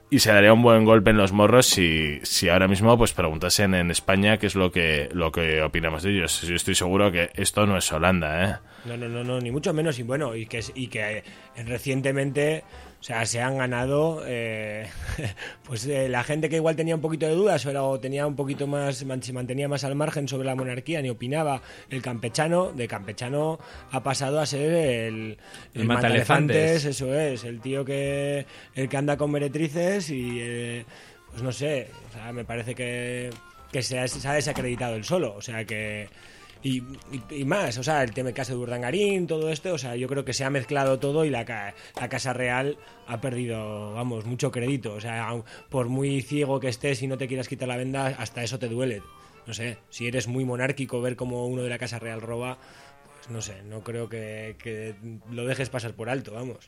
y se daría un buen golpe en los morros si, si ahora mismo pues preguntasen en España qué es lo que lo que opinamos de ellos. Yo estoy seguro que esto no es Holanda, ¿eh? No, no, no, no, ni mucho menos. Y bueno, y que, y que eh, recientemente, o sea, se han ganado, eh, pues eh, la gente que igual tenía un poquito de dudas o tenía un poquito más, se mantenía más al margen sobre la monarquía, ni opinaba, el campechano, de campechano ha pasado a ser el, el, el matalefantes, eso es, el tío que, el que anda con meretrices y, eh, pues no sé, o sea, me parece que, que se, ha, se ha desacreditado el solo, o sea que... Y, y, y más, o sea, el tema del caso de Urdangarín, todo esto, o sea, yo creo que se ha mezclado todo y la, la Casa Real ha perdido, vamos, mucho crédito. O sea, por muy ciego que estés y no te quieras quitar la venda, hasta eso te duele. No sé, si eres muy monárquico, ver cómo uno de la Casa Real roba, pues no sé, no creo que, que lo dejes pasar por alto, vamos.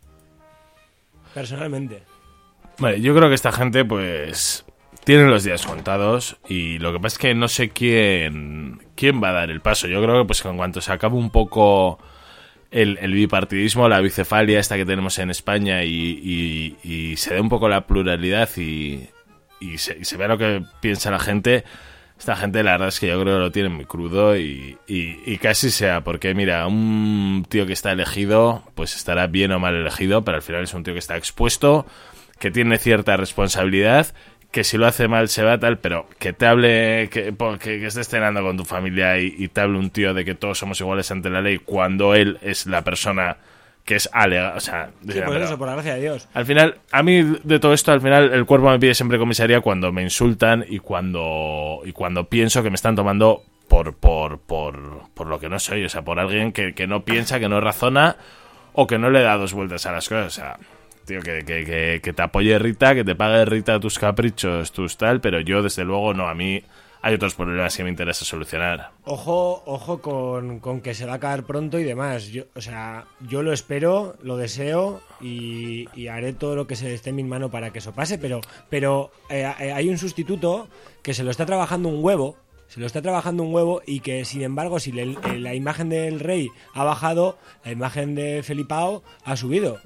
Personalmente. Vale, yo creo que esta gente, pues... tienen los días contados y lo que pasa es que no sé quién quién va a dar el paso. Yo creo que pues en cuanto se acabe un poco el, el bipartidismo, la bicefalia esta que tenemos en España y, y, y se dé un poco la pluralidad y, y, se, y se vea lo que piensa la gente, esta gente la verdad es que yo creo que lo tienen muy crudo y, y, y casi sea porque mira, un tío que está elegido pues estará bien o mal elegido, pero al final es un tío que está expuesto, que tiene cierta responsabilidad, que si lo hace mal se va tal, pero que te hable, que, que, que estés cenando con tu familia y, y te hable un tío de que todos somos iguales ante la ley cuando él es la persona que es alega, o sea... Sí, por eso, por la gracia de Dios. Al final, a mí de todo esto, al final el cuerpo me pide siempre comisaría cuando me insultan y cuando y cuando pienso que me están tomando por por por, por lo que no soy, o sea, por alguien que, que no piensa, que no razona o que no le da dos vueltas a las cosas, o sea... Tío, que, que, que, que te apoye Rita, que te pague Rita tus caprichos, tus tal, pero yo desde luego no, a mí hay otros problemas que me interesa solucionar. Ojo, ojo con, con que se va a acabar pronto y demás. Yo, o sea, yo lo espero, lo deseo y, y haré todo lo que se esté en mi mano para que eso pase, pero, pero eh, hay un sustituto que se lo está trabajando un huevo, se lo está trabajando un huevo y que sin embargo si le, la imagen del rey ha bajado, la imagen de Felipao ha subido.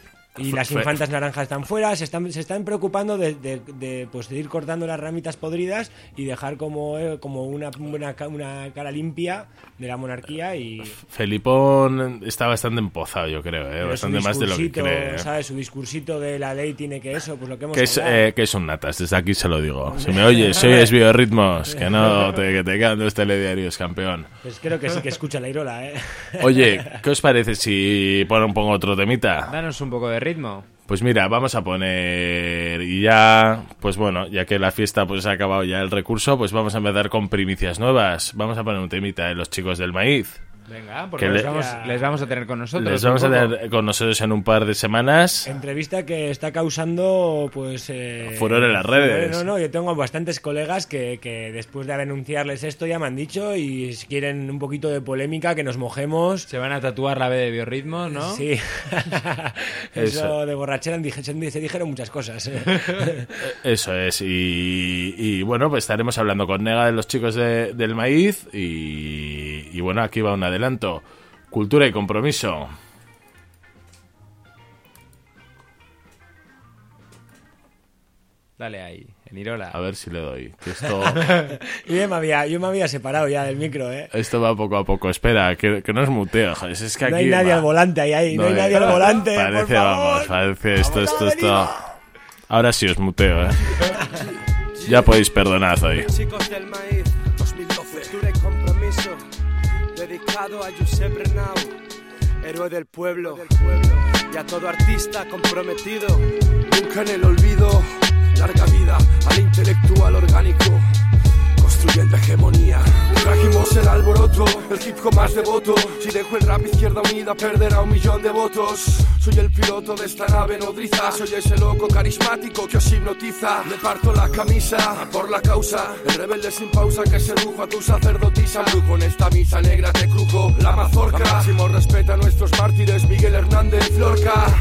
Y las infantas naranjas están fuera, se están, se están preocupando de, de, de, pues, de ir cortando las ramitas podridas y dejar como, eh, como una, una, una cara limpia de la monarquía. Y Felipón está bastante empozado, yo creo, ¿eh? Bastante más de lo que cree. ¿Sabes? Su discursito de la ley tiene que eso, pues lo que hemos que es, eh, que es un natas, desde aquí se lo digo. Si me oyes, si oyes Biorritmos, que no te, que te quedan dos telediarios, campeón. Pues creo que sí que escucha la Irola, ¿eh? Oye, ¿qué os parece si pongo, pongo otro temita? Danos un poco de ritmo. Pues mira, vamos a poner y ya, pues bueno, ya que la fiesta pues ha acabado ya el recurso, pues vamos a empezar con primicias nuevas. Vamos a poner un temita de los chicos del maíz. Venga, porque les, le, vamos, les vamos a tener con nosotros. Les vamos a tener con nosotros en un par de semanas. Entrevista que está causando, pues... Eh, furor en las redes. No, no, yo tengo bastantes colegas que, que después de anunciarles esto ya me han dicho y si quieren un poquito de polémica, que nos mojemos. Se van a tatuar la B de Biorritmos, ¿no? Sí. Eso, Eso de borrachera se dijeron muchas cosas. Eso es. Y, y bueno, pues estaremos hablando con Nega de los chicos de, del maíz y, y bueno, aquí va una adelanto. Cultura y compromiso. Dale ahí, en Irola. A ver si le doy. Que esto... yo, me había, yo me había separado ya del micro, ¿eh? Esto va poco a poco. Espera, que, que no es muteo. Joder, es que aquí no hay nadie va... al volante ahí, ahí. No, no hay nadie va... al volante. Parece, por favor. vamos, parece esto, esto, esto. Ahora sí os muteo, ¿eh? Ya podéis perdonar hoy. Chicos del maíz, dos mil doce. Cultura y compromiso. Dedicado a Josep Renau, héroe del pueblo, y a todo artista comprometido. Nunca en el olvido, larga vida al intelectual orgánico, construyendo hegemonía. Trajimos el alboroto, el hip hop más devoto. Si dejo el rap Izquierda Unida perderá un millón de votos. Soy el piloto de esta nave nodriza, soy ese loco carismático que os hipnotiza. Me parto la camisa por la causa, el rebelde sin pausa que sedujo a tu sacerdotisa. Brujo en esta misa negra te crujo la mazorca. Máximo respeta a nuestros mártires, Miguel Hernández, Lorca. Mi lengua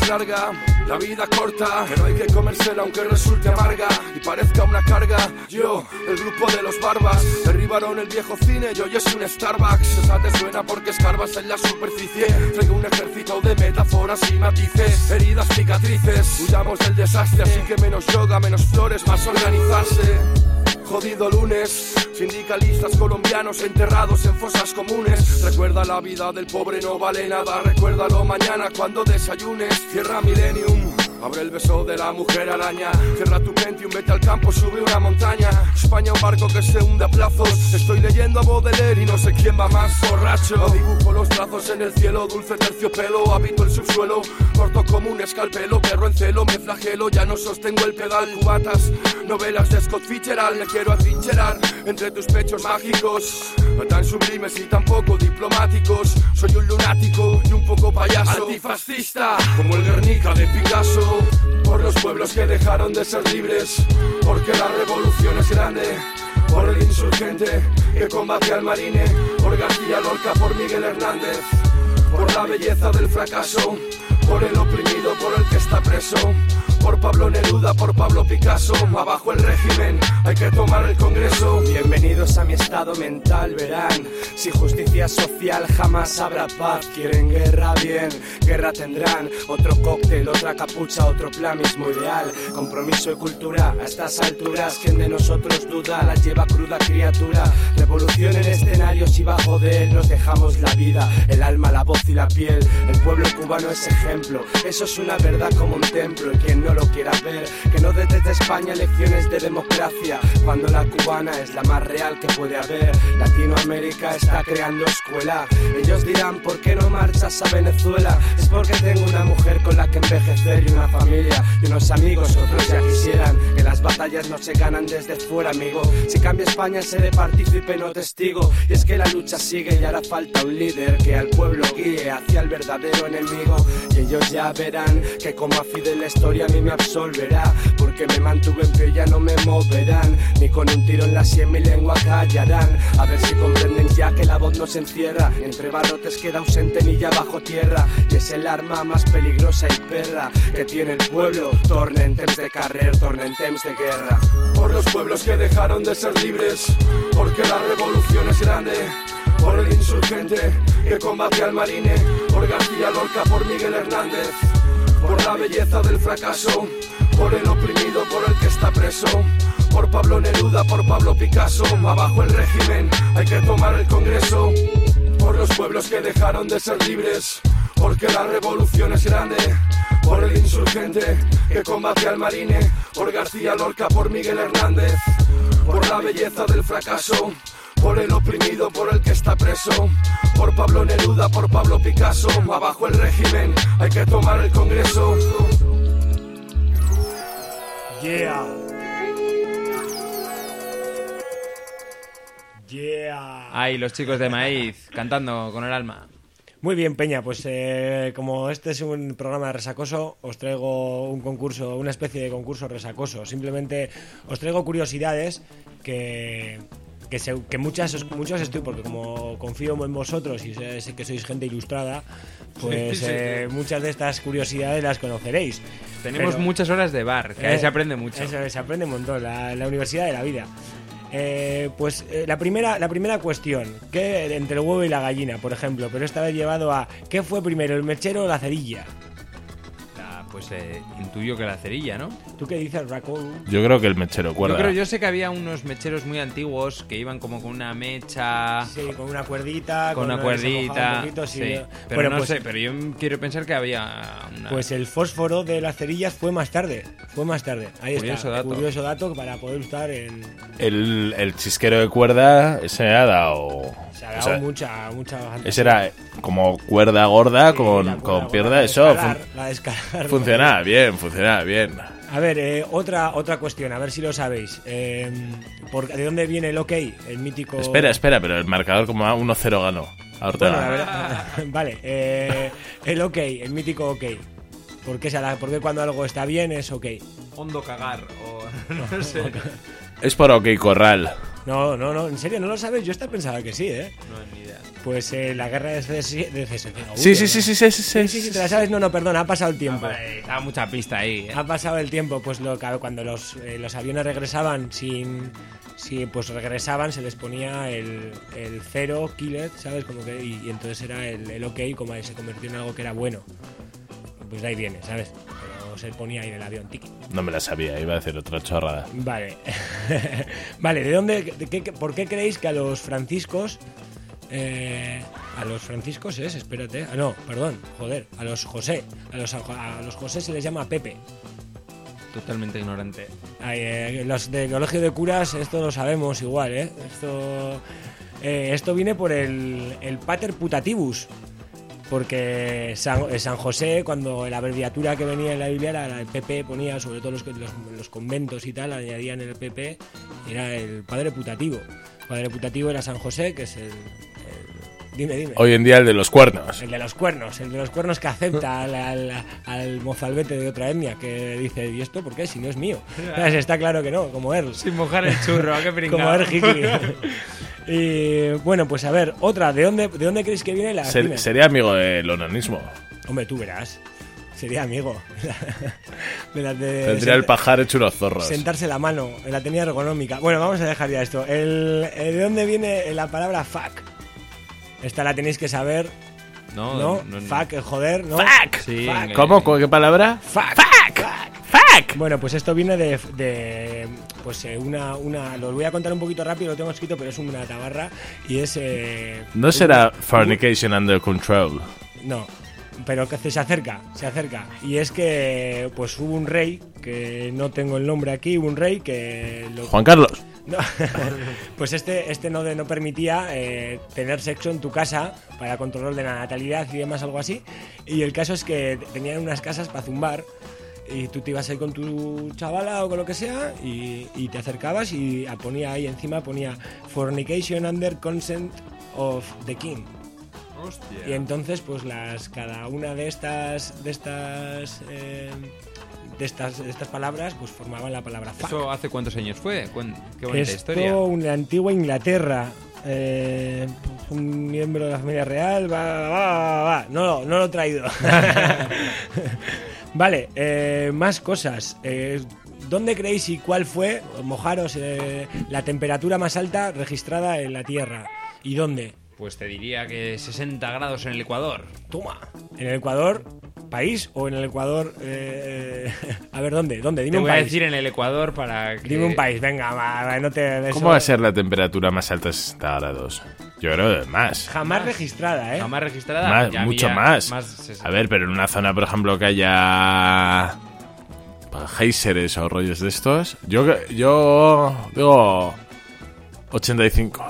es larga, la vida corta, pero hay que comérsela aunque resulte amarga y parezca una carga. Yo, el grupo de los barbas, derribaron el viejo cine y hoy es un Starbucks. Esa te suena porque escarbas en la superficie. Traigo un ejército de metáforas y matices, heridas, cicatrices. Huyamos del desastre, así que menos yoga, menos flores, más organizarse. Jodido lunes, sindicalistas colombianos enterrados en fosas comunes. Recuerda la vida del pobre, no vale nada. Recuérdalo mañana cuando desayunes. Cierra Millennium, abre el beso de la mujer araña. Cierra tu Pentium, vete al campo, sube una montaña. España, un barco que se hunde a plazos. Estoy leyendo a Baudelaire y no sé quién va más borracho. Dibujo los brazos en el cielo, dulce terciopelo. Habito el subsuelo, corto como un escalpelo. Perro en celo, me flagelo, ya no sostengo el pedal. Cubatas, novelas de Scott Fitzgerald. Me quiero atrincherar entre tus pechos mágicos, no tan sublimes y tampoco diplomáticos. Soy un lunático y un poco payaso, antifascista como el Guernica de Picasso. Por los pueblos que dejaron de ser libres, porque la revolución es grande. Por el insurgente que combate al marine, por García Lorca, por Miguel Hernández. Por la belleza del fracaso, por el oprimido, por el que está preso. Por Pablo Neruda, por Pablo Picasso. Abajo el régimen, hay que tomar el Congreso. Bienvenidos a mi estado mental, verán. Sin justicia social jamás habrá paz. Quieren guerra, bien, guerra tendrán. Otro cóctel, otra capucha, otro plan, mismo ideal. Compromiso y cultura, a estas alturas ¿quién de nosotros duda? La lleva cruda criatura. Revolución en escenarios y bajo de él nos dejamos la vida, el alma, la voz y la piel. El pueblo cubano es ejemplo, eso es una verdad como un templo. Y quien no lo quiera ver, que no dé desde España lecciones de democracia, cuando la cubana es la más real que puede haber. Latinoamérica está creando escuela. Ellos dirán, ¿por qué no marchas a Venezuela? Es porque tengo una mujer con la que envejecer y una familia y unos amigos, otros ya quisieran. Que las batallas no se ganan desde fuera, amigo. Si cambia España seré partícipe, no testigo. Y es que la lucha sigue y hará falta un líder que al pueblo guíe hacia el verdadero enemigo. Y ellos ya verán que como a Fidel la historia a mí me absolverá, porque me mantuve en pie y ya no me moverán. Ni con un tiro en la sien mi lengua callarán. A ver si comprenden ya que la voz no se encierra, entre barrotes queda ausente ni ya bajo tierra. Y es el arma más peligrosa y perra que tiene el pueblo. Torna en temps de carrer, torna en temps de guerra. Por los pueblos que dejaron de ser libres, porque la revolución es grande. Por el insurgente que combate al marine, por García Lorca, por Miguel Hernández. Por la belleza del fracaso, por el oprimido, por el que está preso. Por Pablo Neruda, por Pablo Picasso. Abajo el régimen, hay que tomar el Congreso. Por los pueblos que dejaron de ser libres, porque la revolución es grande. Por el insurgente que combate al marine, por García Lorca, por Miguel Hernández. Por la belleza del fracaso, por el oprimido, por el que está preso. Por Pablo Neruda, por Pablo Picasso. Abajo el régimen, hay que tomar el Congreso. Yeah. Yeah. Ay, los chicos de Maíz, cantando con el alma. Muy bien, Peña, pues eh, como este es un programa de resacoso, os traigo un concurso, una especie de concurso resacoso. Simplemente os traigo curiosidades que... Que, se, que muchas, muchos estoy, porque como confío en vosotros y sé, sé que sois gente ilustrada, pues sí, sí, eh, sí. muchas de estas curiosidades las conoceréis. Tenemos Pero, muchas horas de bar, que eh, ahí se aprende mucho. Eso, se aprende un montón, la, la universidad de la vida. Eh, pues eh, la primera la primera cuestión, que entre el huevo y la gallina, por ejemplo, pero esta vez llevado a ¿qué fue primero, el mechero o la cerilla? Pues eh, intuyo que la cerilla, ¿no? ¿Tú qué dices, Raccoon? Yo creo que el mechero, cuerda. Yo creo, yo sé que había unos mecheros muy antiguos que iban como con una mecha... Sí, con una cuerdita... Con, con una cuerdita... Un poquito, sí. sí. Pero bueno, no pues, sé, pero yo quiero pensar que había una... Pues el fósforo de las cerillas fue más tarde. Fue más tarde. Ahí curioso está. Dato. Curioso dato para poder usar en... El, el chisquero de cuerda, ese ha dado... Se ha dado o sea, mucha, mucha... Ese era como cuerda gorda sí, con, cuerda con pierna, gorda, eso... Escalar, fun- la de escalar, funcionaba bien, funcionaba bien. A ver, eh, otra otra cuestión, a ver si lo sabéis. Eh, por, ¿De dónde viene el OK? El mítico... Espera, espera, pero el marcador como a uno cero ganó. Bueno, a ver, vale, eh, el OK, el mítico OK. ¿Por qué, ¿Por qué cuando algo está bien es OK? Hondo cagar o no sé. Es por OK Corral. No, no, no, en serio, ¿no lo sabes? Yo esta pensaba que sí, ¿eh? No, ni idea. Pues eh, la guerra de secesión... De ses- Sí, sí, sí, sí, sí, sí, Sí, sí, sí, te la sabes. No, no, perdón, ha pasado el tiempo. Hombre, estaba mucha pista ahí, ¿eh? Ha pasado el tiempo, pues lo que cuando los, eh, los aviones regresaban sin, sin, pues regresaban, se les ponía el, el cero killer, ¿sabes? Como que, y, y entonces era el, el ok, como se convirtió en algo que era bueno. Pues de ahí viene, ¿sabí? Pero se ponía ahí en el avión, tiki. No me la sabía, iba a decir otra chorrada. Vale. Vale, ¿de dónde, de qué, por qué creéis que a los franciscos... Eh, a los franciscos es, espérate. Ah, no, perdón, joder, a los José. A los, a los José se les llama Pepe. Totalmente ignorante. Ay, eh, los de colegio de curas, esto lo sabemos igual, ¿eh? Esto, eh, esto viene por el, el pater putativus. Porque San, San José, cuando la abreviatura que venía en la Biblia era el P P, ponía, sobre todo los, los, los conventos y tal, añadían el P P, era el padre putativo. El padre putativo era San José, que es el... el dime, dime. Hoy en día el de los cuernos. El de los cuernos, el de los cuernos que acepta al, al, al mozalbete de otra etnia, que dice, ¿y esto por qué? Si no es mío. ¿Sabes? Está claro que no, como Earl. Sin mojar el churro, qué pringao. Como Earl Hickley. Y bueno, pues a ver, otra, ¿de dónde, de dónde creéis que viene la... Ser, sería amigo del onanismo. Hombre, tú verás. Sería amigo. de la de Tendría el pajar hecho unos zorros. Sentarse la mano, la tenía ergonómica. Bueno, vamos a dejar ya esto. El, el, ¿de dónde viene la palabra fuck? Esta la tenéis que saber. No, ¿No? no, no. Fuck, el joder, ¿no? Fuck. Sí, Fuck. en- ¿Cómo? ¿Qué palabra? Fuck. Fuck. Fuck. Bueno, pues esto viene de, de pues eh, una, una, lo voy a contar un poquito rápido, lo tengo escrito, pero es una tabarra y es... Eh, No será fornication under control. No, pero que se acerca, se acerca. Y es que pues hubo un rey, que no tengo el nombre aquí, hubo un rey que... Lo, Juan Carlos. no, pues este, este no, de, no permitía eh, tener sexo en tu casa para control de la natalidad y demás, algo así. Y el caso es que tenían unas casas para zumbar. Y tú te ibas ahí con tu chavala o con lo que sea y, y te acercabas y ponía ahí encima, ponía fornication under consent of the king. Hostia. Y entonces pues las cada una de estas de estas eh, de estas de estas palabras pues formaban la palabra fuck. ¿Eso hace cuántos años fue? Cuen- Qué bonita Esto historia. en la antigua Inglaterra. Eh, un miembro de la familia real va, va, va, va. No, no lo he traído. Vale, eh, más cosas. Eh, ¿Dónde creéis y cuál fue, mojaros, eh, la temperatura más alta registrada en la Tierra? ¿Y dónde? Pues te diría que sesenta grados en el Ecuador. Toma. ¿En el Ecuador, país o en el Ecuador? Eh, a ver, ¿dónde? ¿Dónde? Dime Te un voy a país. decir en el Ecuador para que... Dime un país, venga, va, va, no te... de ¿Cómo eso- va a ser la temperatura más alta de sesenta grados? Yo creo que más. Jamás registrada, ¿eh? Jamás registrada. Más, Ya mucho había más. sesenta. A ver, pero en una zona, por ejemplo, que haya géiseres o rollos de estos, yo yo digo ochenta y cinco.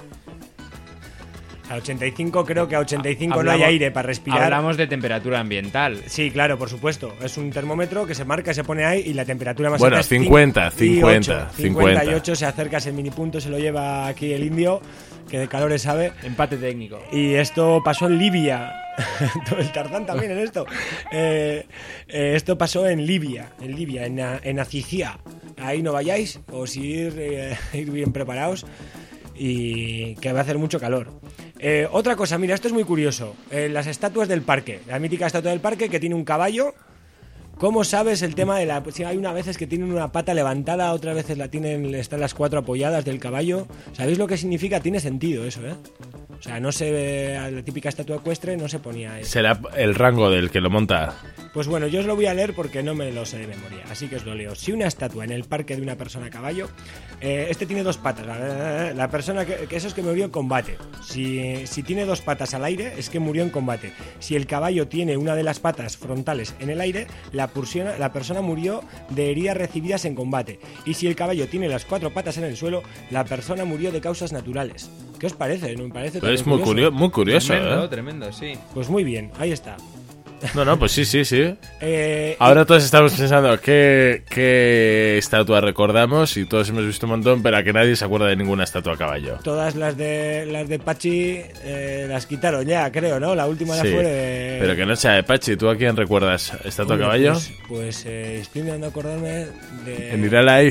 A ochenta y cinco creo que a ochenta y cinco no Hablamos- hay aire para respirar. Hablamos de temperatura ambiental. Sí, claro, por supuesto. Es un termómetro que se marca, se pone ahí y la temperatura más Bueno, alta es cincuenta, cin- y cincuenta, ocho. cincuenta. cincuenta y ocho se acerca ese mini punto, se lo lleva aquí el indio, que de calores sabe. Empate técnico. Y esto pasó en Libia. Todo el Tarzán también en esto. Eh, eh, esto pasó en Libia, en Libia, en, A- en Acicia. Ahí no vayáis, os ir, eh, ir bien preparados y que va a hacer mucho calor. Eh, otra cosa, mira, esto es muy curioso. Eh, las estatuas del parque, la mítica estatua del parque que tiene un caballo. ¿Cómo sabes el tema de la... Si hay unas veces que tienen una pata levantada, otras veces la tienen, están las cuatro apoyadas del caballo. ¿Sabéis lo que significa? Tiene sentido eso, ¿eh? O sea, no se ve a la típica estatua ecuestre, no se ponía eso. Será el rango del que lo monta. Pues bueno, yo os lo voy a leer porque no me lo sé de memoria, así que os lo leo. Si una estatua en el parque de una persona a caballo, eh, este tiene dos patas, la, la persona que, que eso es que murió en combate. Si, si tiene dos patas al aire, es que murió en combate. Si el caballo tiene una de las patas frontales en el aire, la, pursiona, la persona murió de heridas recibidas en combate. Y si el caballo tiene las cuatro patas en el suelo, la persona murió de causas naturales. ¿Qué os parece? ¿No me parece Pero es también muy curioso, muy curioso, Tremendo, ¿eh? tremendo, sí. Pues muy bien, ahí está. No, no, pues sí, sí, sí. Eh, Ahora todos estamos pensando qué, qué estatua recordamos y todos hemos visto un montón, pero a que nadie se acuerda de ninguna estatua a caballo. Todas las de las de Pachi eh, las quitaron ya, creo, ¿no? La última Sí, ya fue de... pero que no sea de Pachi. ¿Tú a quién recuerdas? ¿Estatua a Uy, caballo? Pues, pues, eh, estoy intentando acordarme de... En Irala ahí.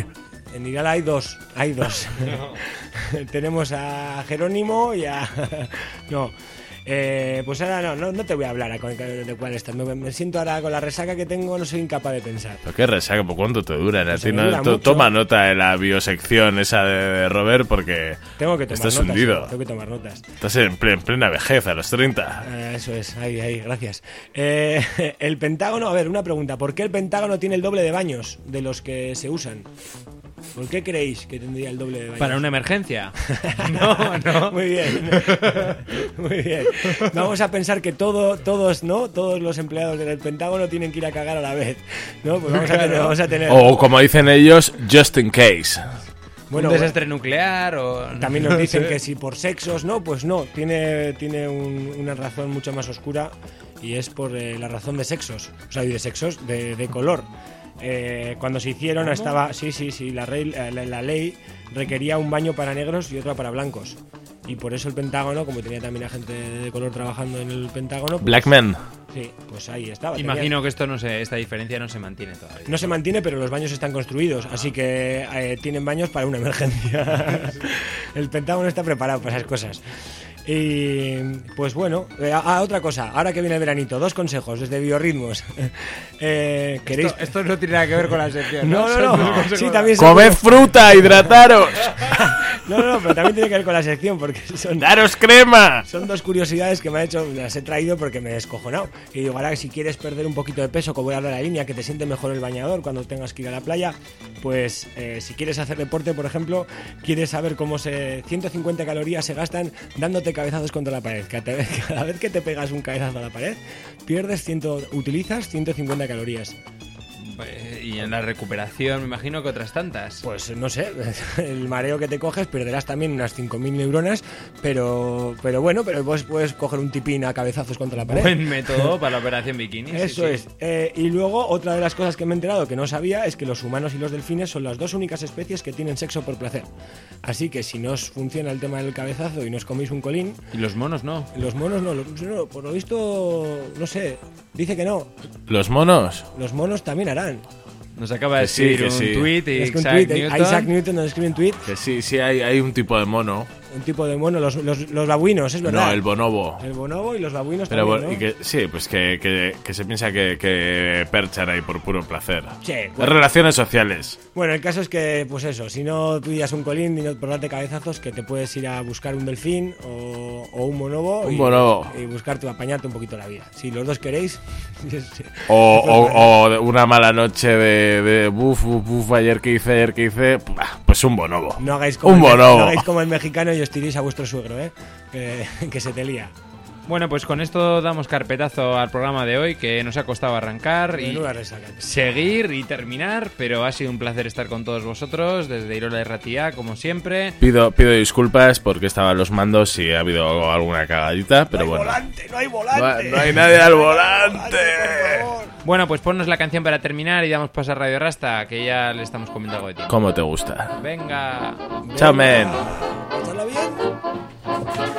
En Irala hay dos, hay dos. Tenemos a Jerónimo y a... no, eh, pues ahora no, no, no te voy a hablar de cuál estás. Me, me siento ahora con la resaca que tengo, no soy incapaz de pensar. ¿Pero qué resaca? ¿Por cuánto te duran? Pues a ti me no, dura to- mucho. toma nota de la biosección esa de, de Robert porque Tengo que tomar estás notas, hundido. Tengo que tomar notas. Estás en, ple- en plena vejez, a los treinta. Eh, eso es, ahí, ahí, gracias. Eh, el Pentágono, a ver, una pregunta. ¿Por qué el Pentágono tiene el doble de baños de los que se usan? ¿Por qué creéis que tendría el doble de baños? Para una emergencia. No, no. Muy bien. Muy bien. Vamos a pensar que todo, todos, ¿no? Todos los empleados del Pentágono tienen que ir a cagar a la vez, ¿no? Pues vamos a tener, vamos a tener... O como dicen ellos, just in case. Bueno, un desastre nuclear o... también nos dicen que si por sexos, no, pues no, tiene, tiene un- una razón mucho más oscura y es por eh, la razón de sexos, o sea, y de sexos, de, de color. Eh, cuando se hicieron estaba, sí, sí, sí, la, rey- la, la ley requería un baño para negros y otro para blancos. Y por eso el Pentágono, como tenía también a gente de color trabajando en el Pentágono... pues, Black men. sí, pues ahí estaba. Imagino Tenía- que esto no se, esta diferencia no se mantiene todavía. No se mantiene, pero los baños están construidos, así que eh, tienen baños para una emergencia. El Pentágono está preparado para esas cosas. Y pues bueno, eh, ah, otra cosa, ahora que viene el veranito, dos consejos desde Biorritmos. Eh, ¿Queréis? Esto, esto no tiene nada que ver con la sección. No, no, Son no. dos consejos. Sí, también se- Comed fruta, hidrataros. No, no, no, pero también tiene que ver con la sección porque son Daros crema. Son dos curiosidades que me ha hecho, las he traído porque me he descojonado. Y digo, ahora si quieres perder un poquito de peso, como voy a hablar de la línea, que te siente mejor el bañador cuando tengas que ir a la playa, pues eh, si quieres hacer deporte, por ejemplo, quieres saber cómo se ciento cincuenta calorías se gastan dándote cabezazos contra la pared. Cada vez, cada vez que te pegas un cabezazo a la pared, pierdes cien, utilizas ciento cincuenta calorías. Y en la recuperación, me imagino que otras tantas. Pues no sé, el mareo que te coges perderás también unas cinco mil neuronas, pero pero bueno, pero puedes, puedes coger un tipín a cabezazos contra la pared. Buen método para la operación bikini. sí, Eso sí. es. Eh, y luego, otra de las cosas que me he enterado que no sabía es que los humanos y los delfines son las dos únicas especies que tienen sexo por placer. Así que si no os funciona el tema del cabezazo y no os coméis un colín, Y los monos no. los monos no, los- no, por lo visto, no sé, dice que no. Los monos. Los monos también harán. Nos acaba de Que sí, escribir que un sí. tuit y Es que un Isaac tuit, eh, Newton. Isaac Newton nos escribe un tweet, Que sí, sí, hay, hay un tipo de mono. un tipo de mono, los, los, los babuinos, es verdad. No, el bonobo. El bonobo y los babuinos Pero también, bueno, ¿no? y que, sí, pues que, que, que se piensa que, que perchan ahí por puro placer. Sí, Las bueno. relaciones sociales. Bueno, el caso es que, pues eso, si no pillas un colín y no por darte cabezazos, que te puedes ir a buscar un delfín o, o un bonobo. Un y, bonobo. Y buscarte, apañarte un poquito la vida. Si los dos queréis. O, o, o una mala noche de, de buf, buf, buf, ayer que hice, ayer que hice, pues un bonobo. No hagáis como, Un el, bonobo. no hagáis como el mexicano y os tiréis a vuestro suegro, ¿eh? Que, que se te lía. Bueno, pues con esto damos carpetazo al programa de hoy, que nos ha costado arrancar y Menuda resaca. seguir y terminar, pero ha sido un placer estar con todos vosotros desde Irola y Ratia, como siempre. Pido, pido disculpas porque estaban los mandos y ha habido alguna cagadita, pero no hay bueno. volante, no hay volante. No hay- no hay nadie al volante. Bueno, pues ponnos la canción para terminar y damos paso a Radio Rasta, que ya le estamos comiendo algo de tiempo. ¿Cómo te gusta? Venga. Chao, men. Pásala bien.